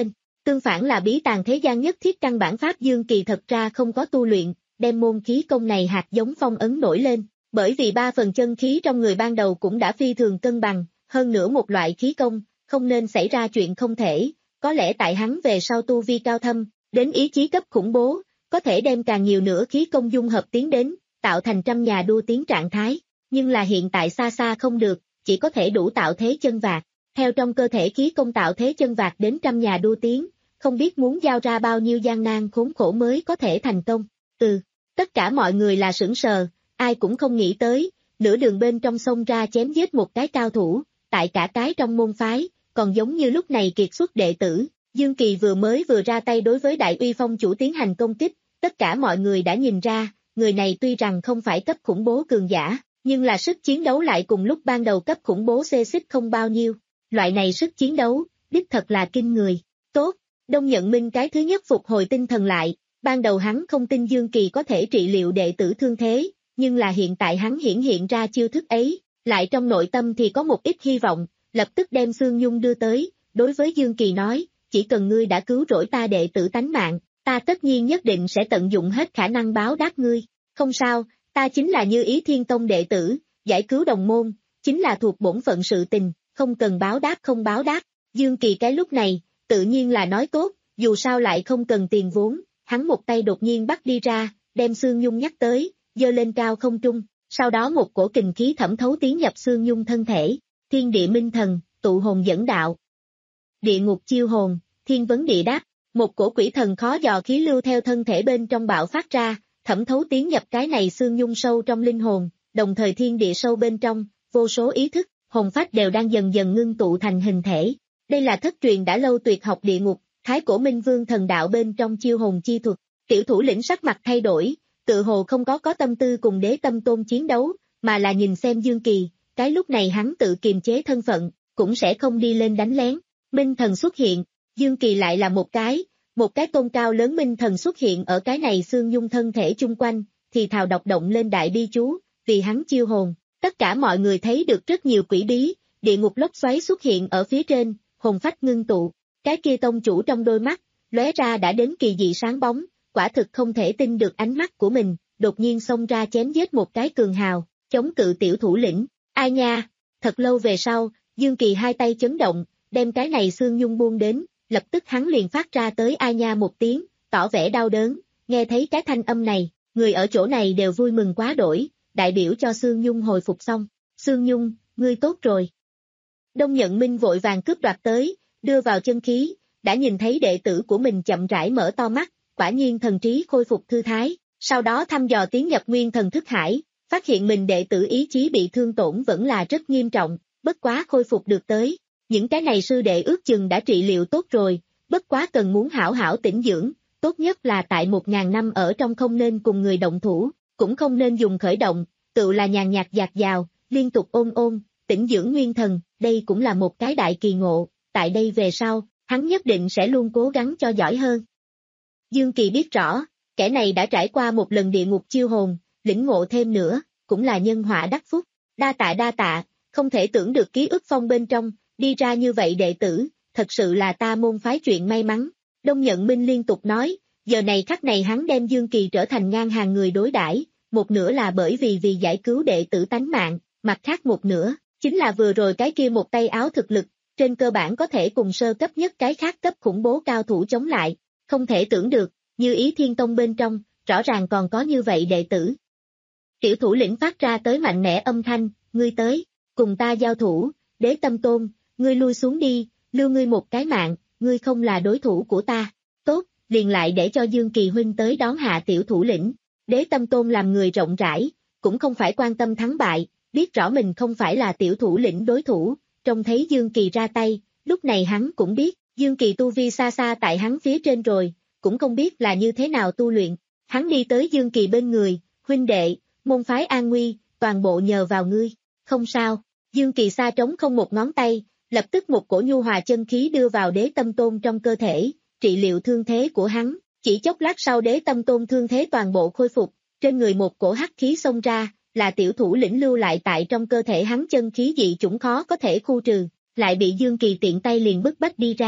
Tương phản là bí tàng thế gian nhất thiết căn bản pháp Dương Kỳ thật ra không có tu luyện, đem môn khí công này hạt giống phong ấn nổi lên, bởi vì ba phần chân khí trong người ban đầu cũng đã phi thường cân bằng, hơn nữa một loại khí công, không nên xảy ra chuyện không thể, có lẽ tại hắn về sau tu vi cao thâm, đến ý chí cấp khủng bố, có thể đem càng nhiều nữa khí công dung hợp tiến đến, tạo thành trăm nhà đua tiếng trạng thái, nhưng là hiện tại xa xa không được, chỉ có thể đủ tạo thế chân vạc, theo trong cơ thể khí công tạo thế chân vạc đến trăm nhà đua tiếng, không biết muốn giao ra bao nhiêu gian nan khốn khổ mới có thể thành công, ừ, tất cả mọi người là sửng sờ, ai cũng không nghĩ tới, nửa đường bên trong sông ra chém giết một cái cao thủ, tại cả cái trong môn phái, còn giống như lúc này kiệt xuất đệ tử, Dương Kỳ vừa mới vừa ra tay đối với Đại Uy Phong chủ tiến hành công kích, tất cả mọi người đã nhìn ra, người này tuy rằng không phải cấp khủng bố cường giả, nhưng là sức chiến đấu lại cùng lúc ban đầu cấp khủng bố xê xích không bao nhiêu, loại này sức chiến đấu, đích thật là kinh người, tốt, Đông Nhận Minh cái thứ nhất phục hồi tinh thần lại, ban đầu hắn không tin Dương Kỳ có thể trị liệu đệ tử thương thế, nhưng là hiện tại hắn hiển hiện ra chiêu thức ấy, lại trong nội tâm thì có một ít hy vọng, lập tức đem Xương Nhung đưa tới, đối với Dương Kỳ nói, chỉ cần ngươi đã cứu rỗi ta đệ tử tánh mạng, ta tất nhiên nhất định sẽ tận dụng hết khả năng báo đáp ngươi, không sao, ta chính là Như Ý Thiên Tông đệ tử, giải cứu đồng môn, chính là thuộc bổn phận sự tình, không cần báo đáp không báo đáp, Dương Kỳ cái lúc này, tự nhiên là nói tốt, dù sao lại không cần tiền vốn, hắn một tay đột nhiên bắt đi ra, đem Xương Nhung nhắc tới, giơ lên cao không trung, sau đó một cổ kình khí thẩm thấu tiến nhập Xương Nhung thân thể, thiên địa minh thần, tụ hồn dẫn đạo. Địa ngục chiêu hồn, thiên vấn địa đáp, một cổ quỷ thần khó dò khí lưu theo thân thể bên trong bạo phát ra, thẩm thấu tiến nhập cái này Xương Nhung sâu trong linh hồn, đồng thời thiên địa sâu bên trong, vô số ý thức, hồn phách đều đang dần dần ngưng tụ thành hình thể. Đây là thất truyền đã lâu tuyệt học địa ngục, Thái Cổ Minh Vương thần đạo bên trong chiêu hồn chi thuật. Tiểu thủ lĩnh sắc mặt thay đổi, tự hồ không có có tâm tư cùng Đế Tâm Tôn chiến đấu, mà là nhìn xem Dương Kỳ, cái lúc này hắn tự kiềm chế thân phận, cũng sẽ không đi lên đánh lén. Minh thần xuất hiện, Dương Kỳ lại là một cái, một cái tôn cao lớn minh thần xuất hiện ở cái này Xương Nhung thân thể chung quanh, thì thào đọc động lên đại bi chú, vì hắn chiêu hồn. Tất cả mọi người thấy được rất nhiều quỷ bí, địa ngục lốc xoáy xuất hiện ở phía trên, hồn phách ngưng tụ. Cái kia tông chủ trong đôi mắt, lóe ra đã đến kỳ dị sáng bóng, quả thực không thể tin được ánh mắt của mình, đột nhiên xông ra chém giết một cái cường hào, chống cự tiểu thủ lĩnh. Ai nha, thật lâu về sau, Dương Kỳ hai tay chấn động, đem cái này Xương Nhung buông đến, lập tức hắn liền phát ra tới ai nha một tiếng, tỏ vẻ đau đớn, nghe thấy cái thanh âm này, người ở chỗ này đều vui mừng quá đổi, đại biểu cho Xương Nhung hồi phục xong. Xương Nhung, ngươi tốt rồi. Đông Nhận Minh vội vàng cướp đoạt tới, đưa vào chân khí, đã nhìn thấy đệ tử của mình chậm rãi mở to mắt, quả nhiên thần trí khôi phục thư thái, sau đó thăm dò tiến nhập nguyên thần thức hải, phát hiện mình đệ tử ý chí bị thương tổn vẫn là rất nghiêm trọng, bất quá khôi phục được tới. Những cái này sư đệ ước chừng đã trị liệu tốt rồi, bất quá cần muốn hảo hảo tĩnh dưỡng, tốt nhất là tại một ngàn năm ở trong không nên cùng người động thủ, cũng không nên dùng khởi động, tự là nhàn nhạt dạt dào, liên tục ôn ôn, tĩnh dưỡng nguyên thần, đây cũng là một cái đại kỳ ngộ, tại đây về sau, hắn nhất định sẽ luôn cố gắng cho giỏi hơn. Dương Kỳ biết rõ, kẻ này đã trải qua một lần địa ngục chiêu hồn, lĩnh ngộ thêm nữa, cũng là nhân họa đắc phúc, đa tạ đa tạ, không thể tưởng được ký ức phong bên trong, đi ra như vậy đệ tử, thật sự là ta môn phái chuyện may mắn. Đông Nhận Minh liên tục nói, giờ này khắc này hắn đem Dương Kỳ trở thành ngang hàng người đối đãi, một nửa là bởi vì vì giải cứu đệ tử tánh mạng, mặt khác một nửa, chính là vừa rồi cái kia một tay áo thực lực, trên cơ bản có thể cùng sơ cấp nhất cái khác cấp khủng bố cao thủ chống lại, không thể tưởng được, Như Ý Thiên Tông bên trong, rõ ràng còn có như vậy đệ tử. Tiểu thủ lĩnh phát ra tới mạnh mẽ âm thanh, ngươi tới, cùng ta giao thủ, Đế Tâm Tôn, ngươi lui xuống đi, lưu ngươi một cái mạng, ngươi không là đối thủ của ta, tốt, liền lại để cho Dương Kỳ huynh tới đón hạ tiểu thủ lĩnh. Đế Tâm Tôn làm người rộng rãi, cũng không phải quan tâm thắng bại, biết rõ mình không phải là tiểu thủ lĩnh đối thủ, trông thấy Dương Kỳ ra tay, lúc này hắn cũng biết, Dương Kỳ tu vi xa xa tại hắn phía trên rồi, cũng không biết là như thế nào tu luyện. Hắn đi tới Dương Kỳ bên người, huynh đệ, môn phái an nguy, toàn bộ nhờ vào ngươi, không sao. Dương Kỳ xa trống không một ngón tay, lập tức một cổ nhu hòa chân khí đưa vào Đế Tâm Tôn trong cơ thể, trị liệu thương thế của hắn, chỉ chốc lát sau Đế Tâm Tôn thương thế toàn bộ khôi phục, trên người một cổ hắc khí xông ra, là tiểu thủ lĩnh lưu lại tại trong cơ thể hắn chân khí dị chủng khó có thể khu trừ, lại bị Dương Kỳ tiện tay liền bức bách đi ra.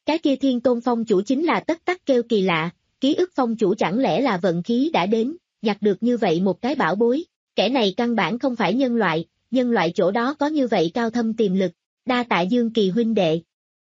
Cái kia Thiên Tôn Phong chủ chính là tất tắc kêu kỳ lạ, ký ức phong chủ chẳng lẽ là vận khí đã đến, nhặt được như vậy một cái bảo bối, kẻ này căn bản không phải nhân loại, nhân loại chỗ đó có như vậy cao thâm tiềm lực, đa tạ Dương Kỳ huynh đệ.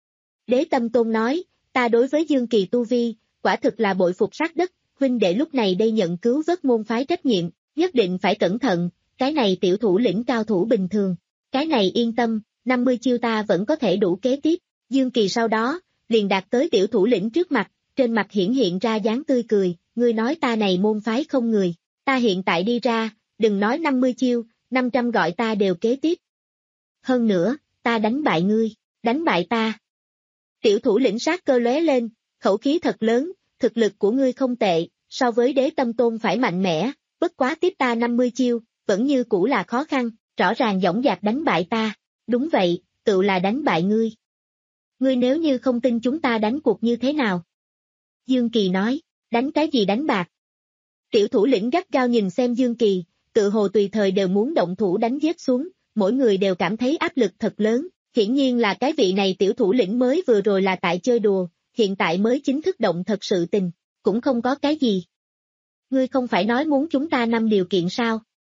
Đế Tâm Tôn nói, ta đối với Dương Kỳ tu vi, quả thực là bội phục sát đất, huynh đệ lúc này đây nhận cứu vớt môn phái trách nhiệm, nhất định phải cẩn thận, cái này tiểu thủ lĩnh cao thủ bình thường, cái này yên tâm, năm mươi chiêu ta vẫn có thể đủ kế tiếp, Dương Kỳ sau đó, liền đạt tới tiểu thủ lĩnh trước mặt, trên mặt hiển hiện ra dáng tươi cười, ngươi nói ta này môn phái không người, ta hiện tại đi ra, đừng nói năm mươi chiêu, năm trăm gọi ta đều kế tiếp. Hơn nữa, ta đánh bại ngươi, đánh bại ta. Tiểu thủ lĩnh sát cơ lóe lên, khẩu khí thật lớn, thực lực của ngươi không tệ, so với Đế Tâm Tôn phải mạnh mẽ, bất quá tiếp ta năm mươi chiêu, vẫn như cũ là khó khăn, rõ ràng dõng dạc đánh bại ta, đúng vậy, tự là đánh bại ngươi. Ngươi nếu như không tin chúng ta đánh cuộc như thế nào? Dương Kỳ nói, đánh cái gì đánh bạc? Tiểu thủ lĩnh gắt gao nhìn xem Dương Kỳ, tự hồ tùy thời đều muốn động thủ đánh giết xuống, mỗi người đều cảm thấy áp lực thật lớn, hiển nhiên là cái vị này tiểu thủ lĩnh mới vừa rồi là tại chơi đùa, hiện tại mới chính thức động thật sự tình, cũng không có cái gì. Ngươi không phải nói muốn chúng ta năm điều kiện sao?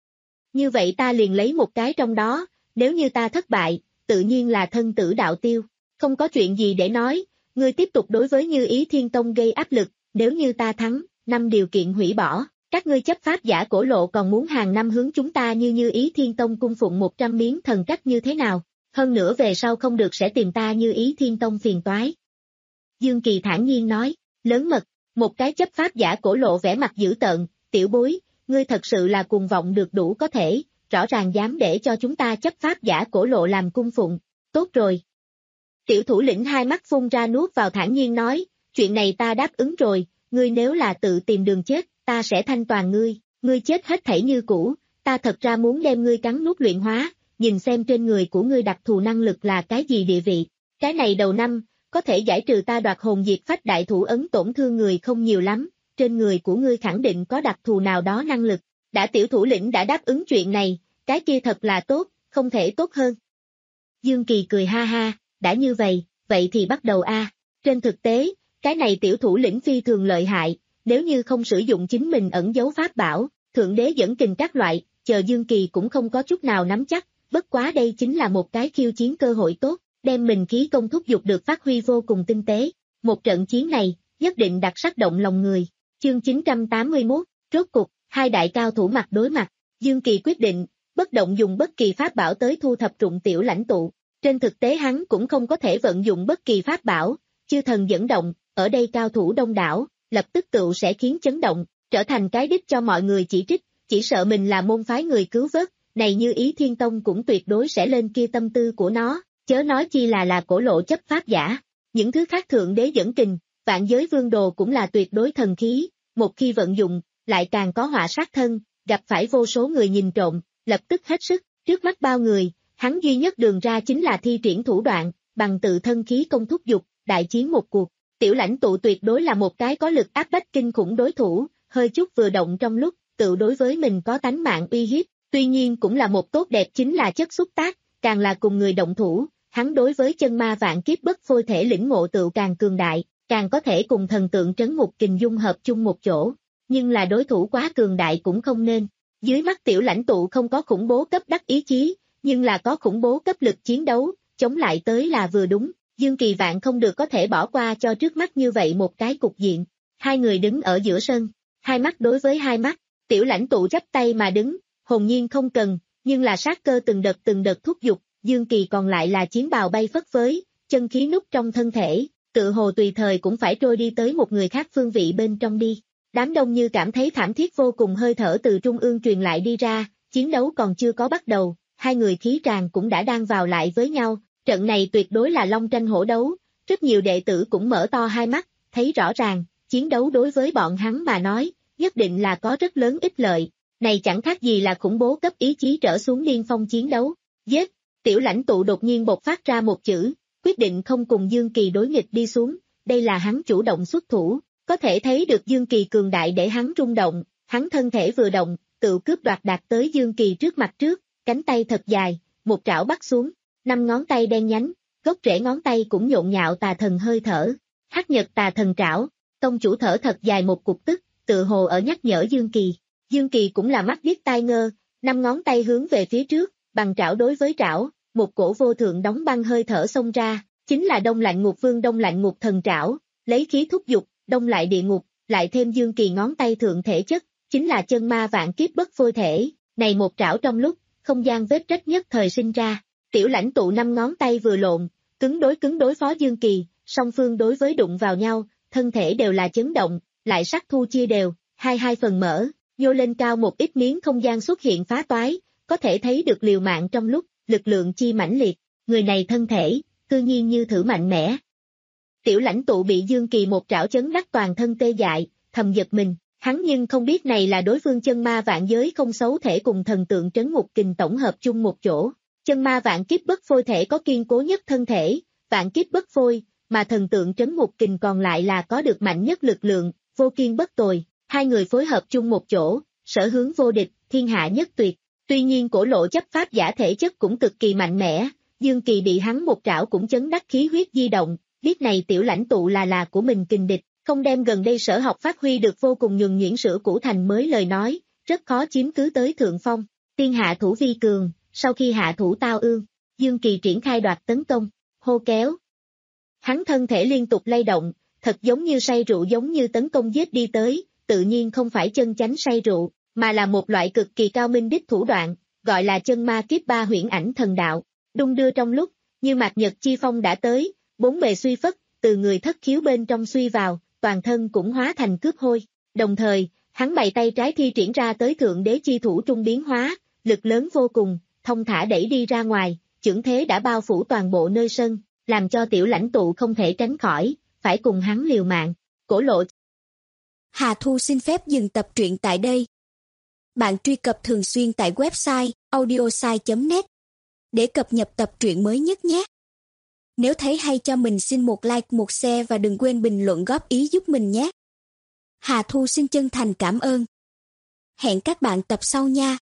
Như vậy ta liền lấy một cái trong đó, nếu như ta thất bại, tự nhiên là thân tử đạo tiêu, không có chuyện gì để nói, ngươi tiếp tục đối với Như Ý Thiên Tông gây áp lực, nếu như ta thắng, năm điều kiện hủy bỏ, các ngươi chấp pháp giả cổ lộ còn muốn hàng năm hướng chúng ta như Như Ý Thiên Tông cung phụng một trăm miếng thần cách như thế nào, hơn nữa về sau không được sẽ tìm ta Như Ý Thiên Tông phiền toái. Dương Kỳ thản nhiên nói, lớn mật, một cái chấp pháp giả cổ lộ vẻ mặt dữ tợn, tiểu bối, ngươi thật sự là cuồng vọng được đủ có thể, rõ ràng dám để cho chúng ta chấp pháp giả cổ lộ làm cung phụng, tốt rồi. Tiểu thủ lĩnh hai mắt phun ra nuốt vào thản nhiên nói, chuyện này ta đáp ứng rồi, ngươi nếu là tự tìm đường chết, ta sẽ thanh toàn ngươi, ngươi chết hết thảy như cũ, ta thật ra muốn đem ngươi cắn nuốt luyện hóa, nhìn xem trên người của ngươi đặc thù năng lực là cái gì địa vị. Cái này đầu năm, có thể giải trừ ta đoạt hồn diệt phách đại thủ ấn tổn thương người không nhiều lắm, trên người của ngươi khẳng định có đặc thù nào đó năng lực. Đã tiểu thủ lĩnh đã đáp ứng chuyện này, cái kia thật là tốt, không thể tốt hơn. Dương Kỳ cười ha ha, đã như vậy, vậy thì bắt đầu a. Trên thực tế, cái này tiểu thủ lĩnh phi thường lợi hại, nếu như không sử dụng chính mình ẩn dấu pháp bảo, thượng đế dẫn kình các loại, chờ Dương Kỳ cũng không có chút nào nắm chắc, bất quá đây chính là một cái khiêu chiến cơ hội tốt, đem mình khí công thúc dục được phát huy vô cùng tinh tế. Một trận chiến này, nhất định đặc sắc động lòng người. Chương chín trăm tám mươi mốt, rốt cục, hai đại cao thủ mặt đối mặt, Dương Kỳ quyết định, bất động dùng bất kỳ pháp bảo tới thu thập trụng tiểu lãnh tụ. Trên thực tế hắn cũng không có thể vận dụng bất kỳ pháp bảo, chư thần dẫn động, ở đây cao thủ đông đảo, lập tức tựu sẽ khiến chấn động, trở thành cái đích cho mọi người chỉ trích, chỉ sợ mình là môn phái người cứu vớt, này Như Ý Thiên Tông cũng tuyệt đối sẽ lên kia tâm tư của nó, chớ nói chi là là cổ lộ chấp pháp giả. Những thứ khác thượng đế dẫn kình, vạn giới vương đồ cũng là tuyệt đối thần khí, một khi vận dụng, lại càng có họa sát thân, gặp phải vô số người nhìn trộm, lập tức hết sức, trước mắt bao người, hắn duy nhất đường ra chính là thi triển thủ đoạn, bằng tự thân khí công thúc dục, đại chiến một cuộc. Tiểu lãnh tụ tuyệt đối là một cái có lực áp bách kinh khủng đối thủ, hơi chút vừa động trong lúc, tự đối với mình có tánh mạng uy hiếp, tuy nhiên cũng là một tốt đẹp chính là chất xúc tác, càng là cùng người động thủ, hắn đối với chân ma vạn kiếp bất phôi thể lĩnh ngộ tự càng cường đại, càng có thể cùng thần tượng trấn ngục kình dung hợp chung một chỗ, nhưng là đối thủ quá cường đại cũng không nên. Dưới mắt tiểu lãnh tụ không có khủng bố cấp đắc ý chí, nhưng là có khủng bố cấp lực chiến đấu, chống lại tới là vừa đúng. Dương Kỳ vạn không được có thể bỏ qua cho trước mắt như vậy một cái cục diện. Hai người đứng ở giữa sân, hai mắt đối với hai mắt, tiểu lãnh tụ chắp tay mà đứng, hồn nhiên không cần, nhưng là sát cơ từng đợt từng đợt thúc giục, Dương Kỳ còn lại là chiến bào bay phất phới, chân khí nút trong thân thể, tự hồ tùy thời cũng phải trôi đi tới một người khác phương vị bên trong đi. Đám đông như cảm thấy thảm thiết vô cùng hơi thở từ trung ương truyền lại đi ra, chiến đấu còn chưa có bắt đầu, hai người khí tràng cũng đã đang vào lại với nhau. Trận này tuyệt đối là long tranh hổ đấu, rất nhiều đệ tử cũng mở to hai mắt, thấy rõ ràng, chiến đấu đối với bọn hắn mà nói, nhất định là có rất lớn ích lợi, này chẳng khác gì là khủng bố cấp ý chí trở xuống điên phong chiến đấu. Giết, tiểu lãnh tụ đột nhiên bộc phát ra một chữ, quyết định không cùng Dương Kỳ đối nghịch đi xuống, đây là hắn chủ động xuất thủ, có thể thấy được Dương Kỳ cường đại để hắn rung động, hắn thân thể vừa động, tự cướp đoạt đạt tới Dương Kỳ trước mặt trước, cánh tay thật dài, một trảo bắt xuống. Năm ngón tay đen nhánh, gốc rễ ngón tay cũng nhộn nhạo tà thần hơi thở. Hắc nhật tà thần trảo, tông chủ thở thật dài một cục tức, tự hồ ở nhắc nhở Dương Kỳ. Dương Kỳ cũng là mắt điếc tai ngơ, năm ngón tay hướng về phía trước, bằng trảo đối với trảo, một cổ vô thượng đóng băng hơi thở xông ra, chính là Đông Lạnh Ngục Vương Đông Lạnh Ngục Thần trảo, lấy khí thúc dục, đông lại địa ngục, lại thêm Dương Kỳ ngón tay thượng thể chất, chính là chân ma vạn kiếp bất phôi thể, này một trảo trong lúc, không gian vết rách nhất thời sinh ra. Tiểu lãnh tụ năm ngón tay vừa lộn, cứng đối cứng đối phó Dương Kỳ, song phương đối với đụng vào nhau, thân thể đều là chấn động, lại sắc thu chia đều, hai hai phần mở, nhô lên cao một ít miếng không gian xuất hiện phá toái, có thể thấy được liều mạng trong lúc, lực lượng chi mãnh liệt, người này thân thể, cư nhiên như thử mạnh mẽ. Tiểu lãnh tụ bị Dương Kỳ một trảo chấn đắc toàn thân tê dại, thầm giật mình, hắn nhưng không biết này là đối phương chân ma vạn giới không xấu thể cùng thần tượng trấn ngục kình tổng hợp chung một chỗ. Chân ma vạn kiếp bất phôi thể có kiên cố nhất thân thể, vạn kiếp bất phôi, mà thần tượng trấn ngục kình còn lại là có được mạnh nhất lực lượng, vô kiên bất tồi, hai người phối hợp chung một chỗ, sở hướng vô địch, thiên hạ nhất tuyệt. Tuy nhiên cổ lộ chấp pháp giả thể chất cũng cực kỳ mạnh mẽ, Dương Kỳ bị hắn một trảo cũng chấn đắc khí huyết di động, biết này tiểu lãnh tụ là là của mình kình địch, không đem gần đây sở học phát huy được vô cùng nhuần nhuyễn sửa cũ thành mới lời nói, rất khó chiếm cứ tới thượng phong. Tiên hạ thủ vi cường, sau khi hạ thủ tao ương, Dương Kỳ triển khai đoạt tấn công, hô kéo. Hắn thân thể liên tục lay động, thật giống như say rượu giống như tấn công giết đi tới, tự nhiên không phải chân chánh say rượu, mà là một loại cực kỳ cao minh đích thủ đoạn, gọi là chân ma kiếp ba huyễn ảnh thần đạo. Đung đưa trong lúc, như mạc nhật chi phong đã tới, bốn bề suy phất, từ người thất khiếu bên trong suy vào, toàn thân cũng hóa thành cướp hôi. Đồng thời, hắn bày tay trái thi triển ra tới thượng đế chi thủ trung biến hóa, lực lớn vô cùng, thông thả đẩy đi ra ngoài, chưởng thế đã bao phủ toàn bộ nơi sân, làm cho tiểu lãnh tụ không thể tránh khỏi, phải cùng hắn liều mạng. Cổ lộ. Hà Thu xin phép dừng tập truyện tại đây. Bạn truy cập thường xuyên tại website audiosai chấm net để cập nhật tập truyện mới nhất nhé. Nếu thấy hay cho mình xin một like, một share và đừng quên bình luận góp ý giúp mình nhé. Hà Thu xin chân thành cảm ơn. Hẹn các bạn tập sau nha.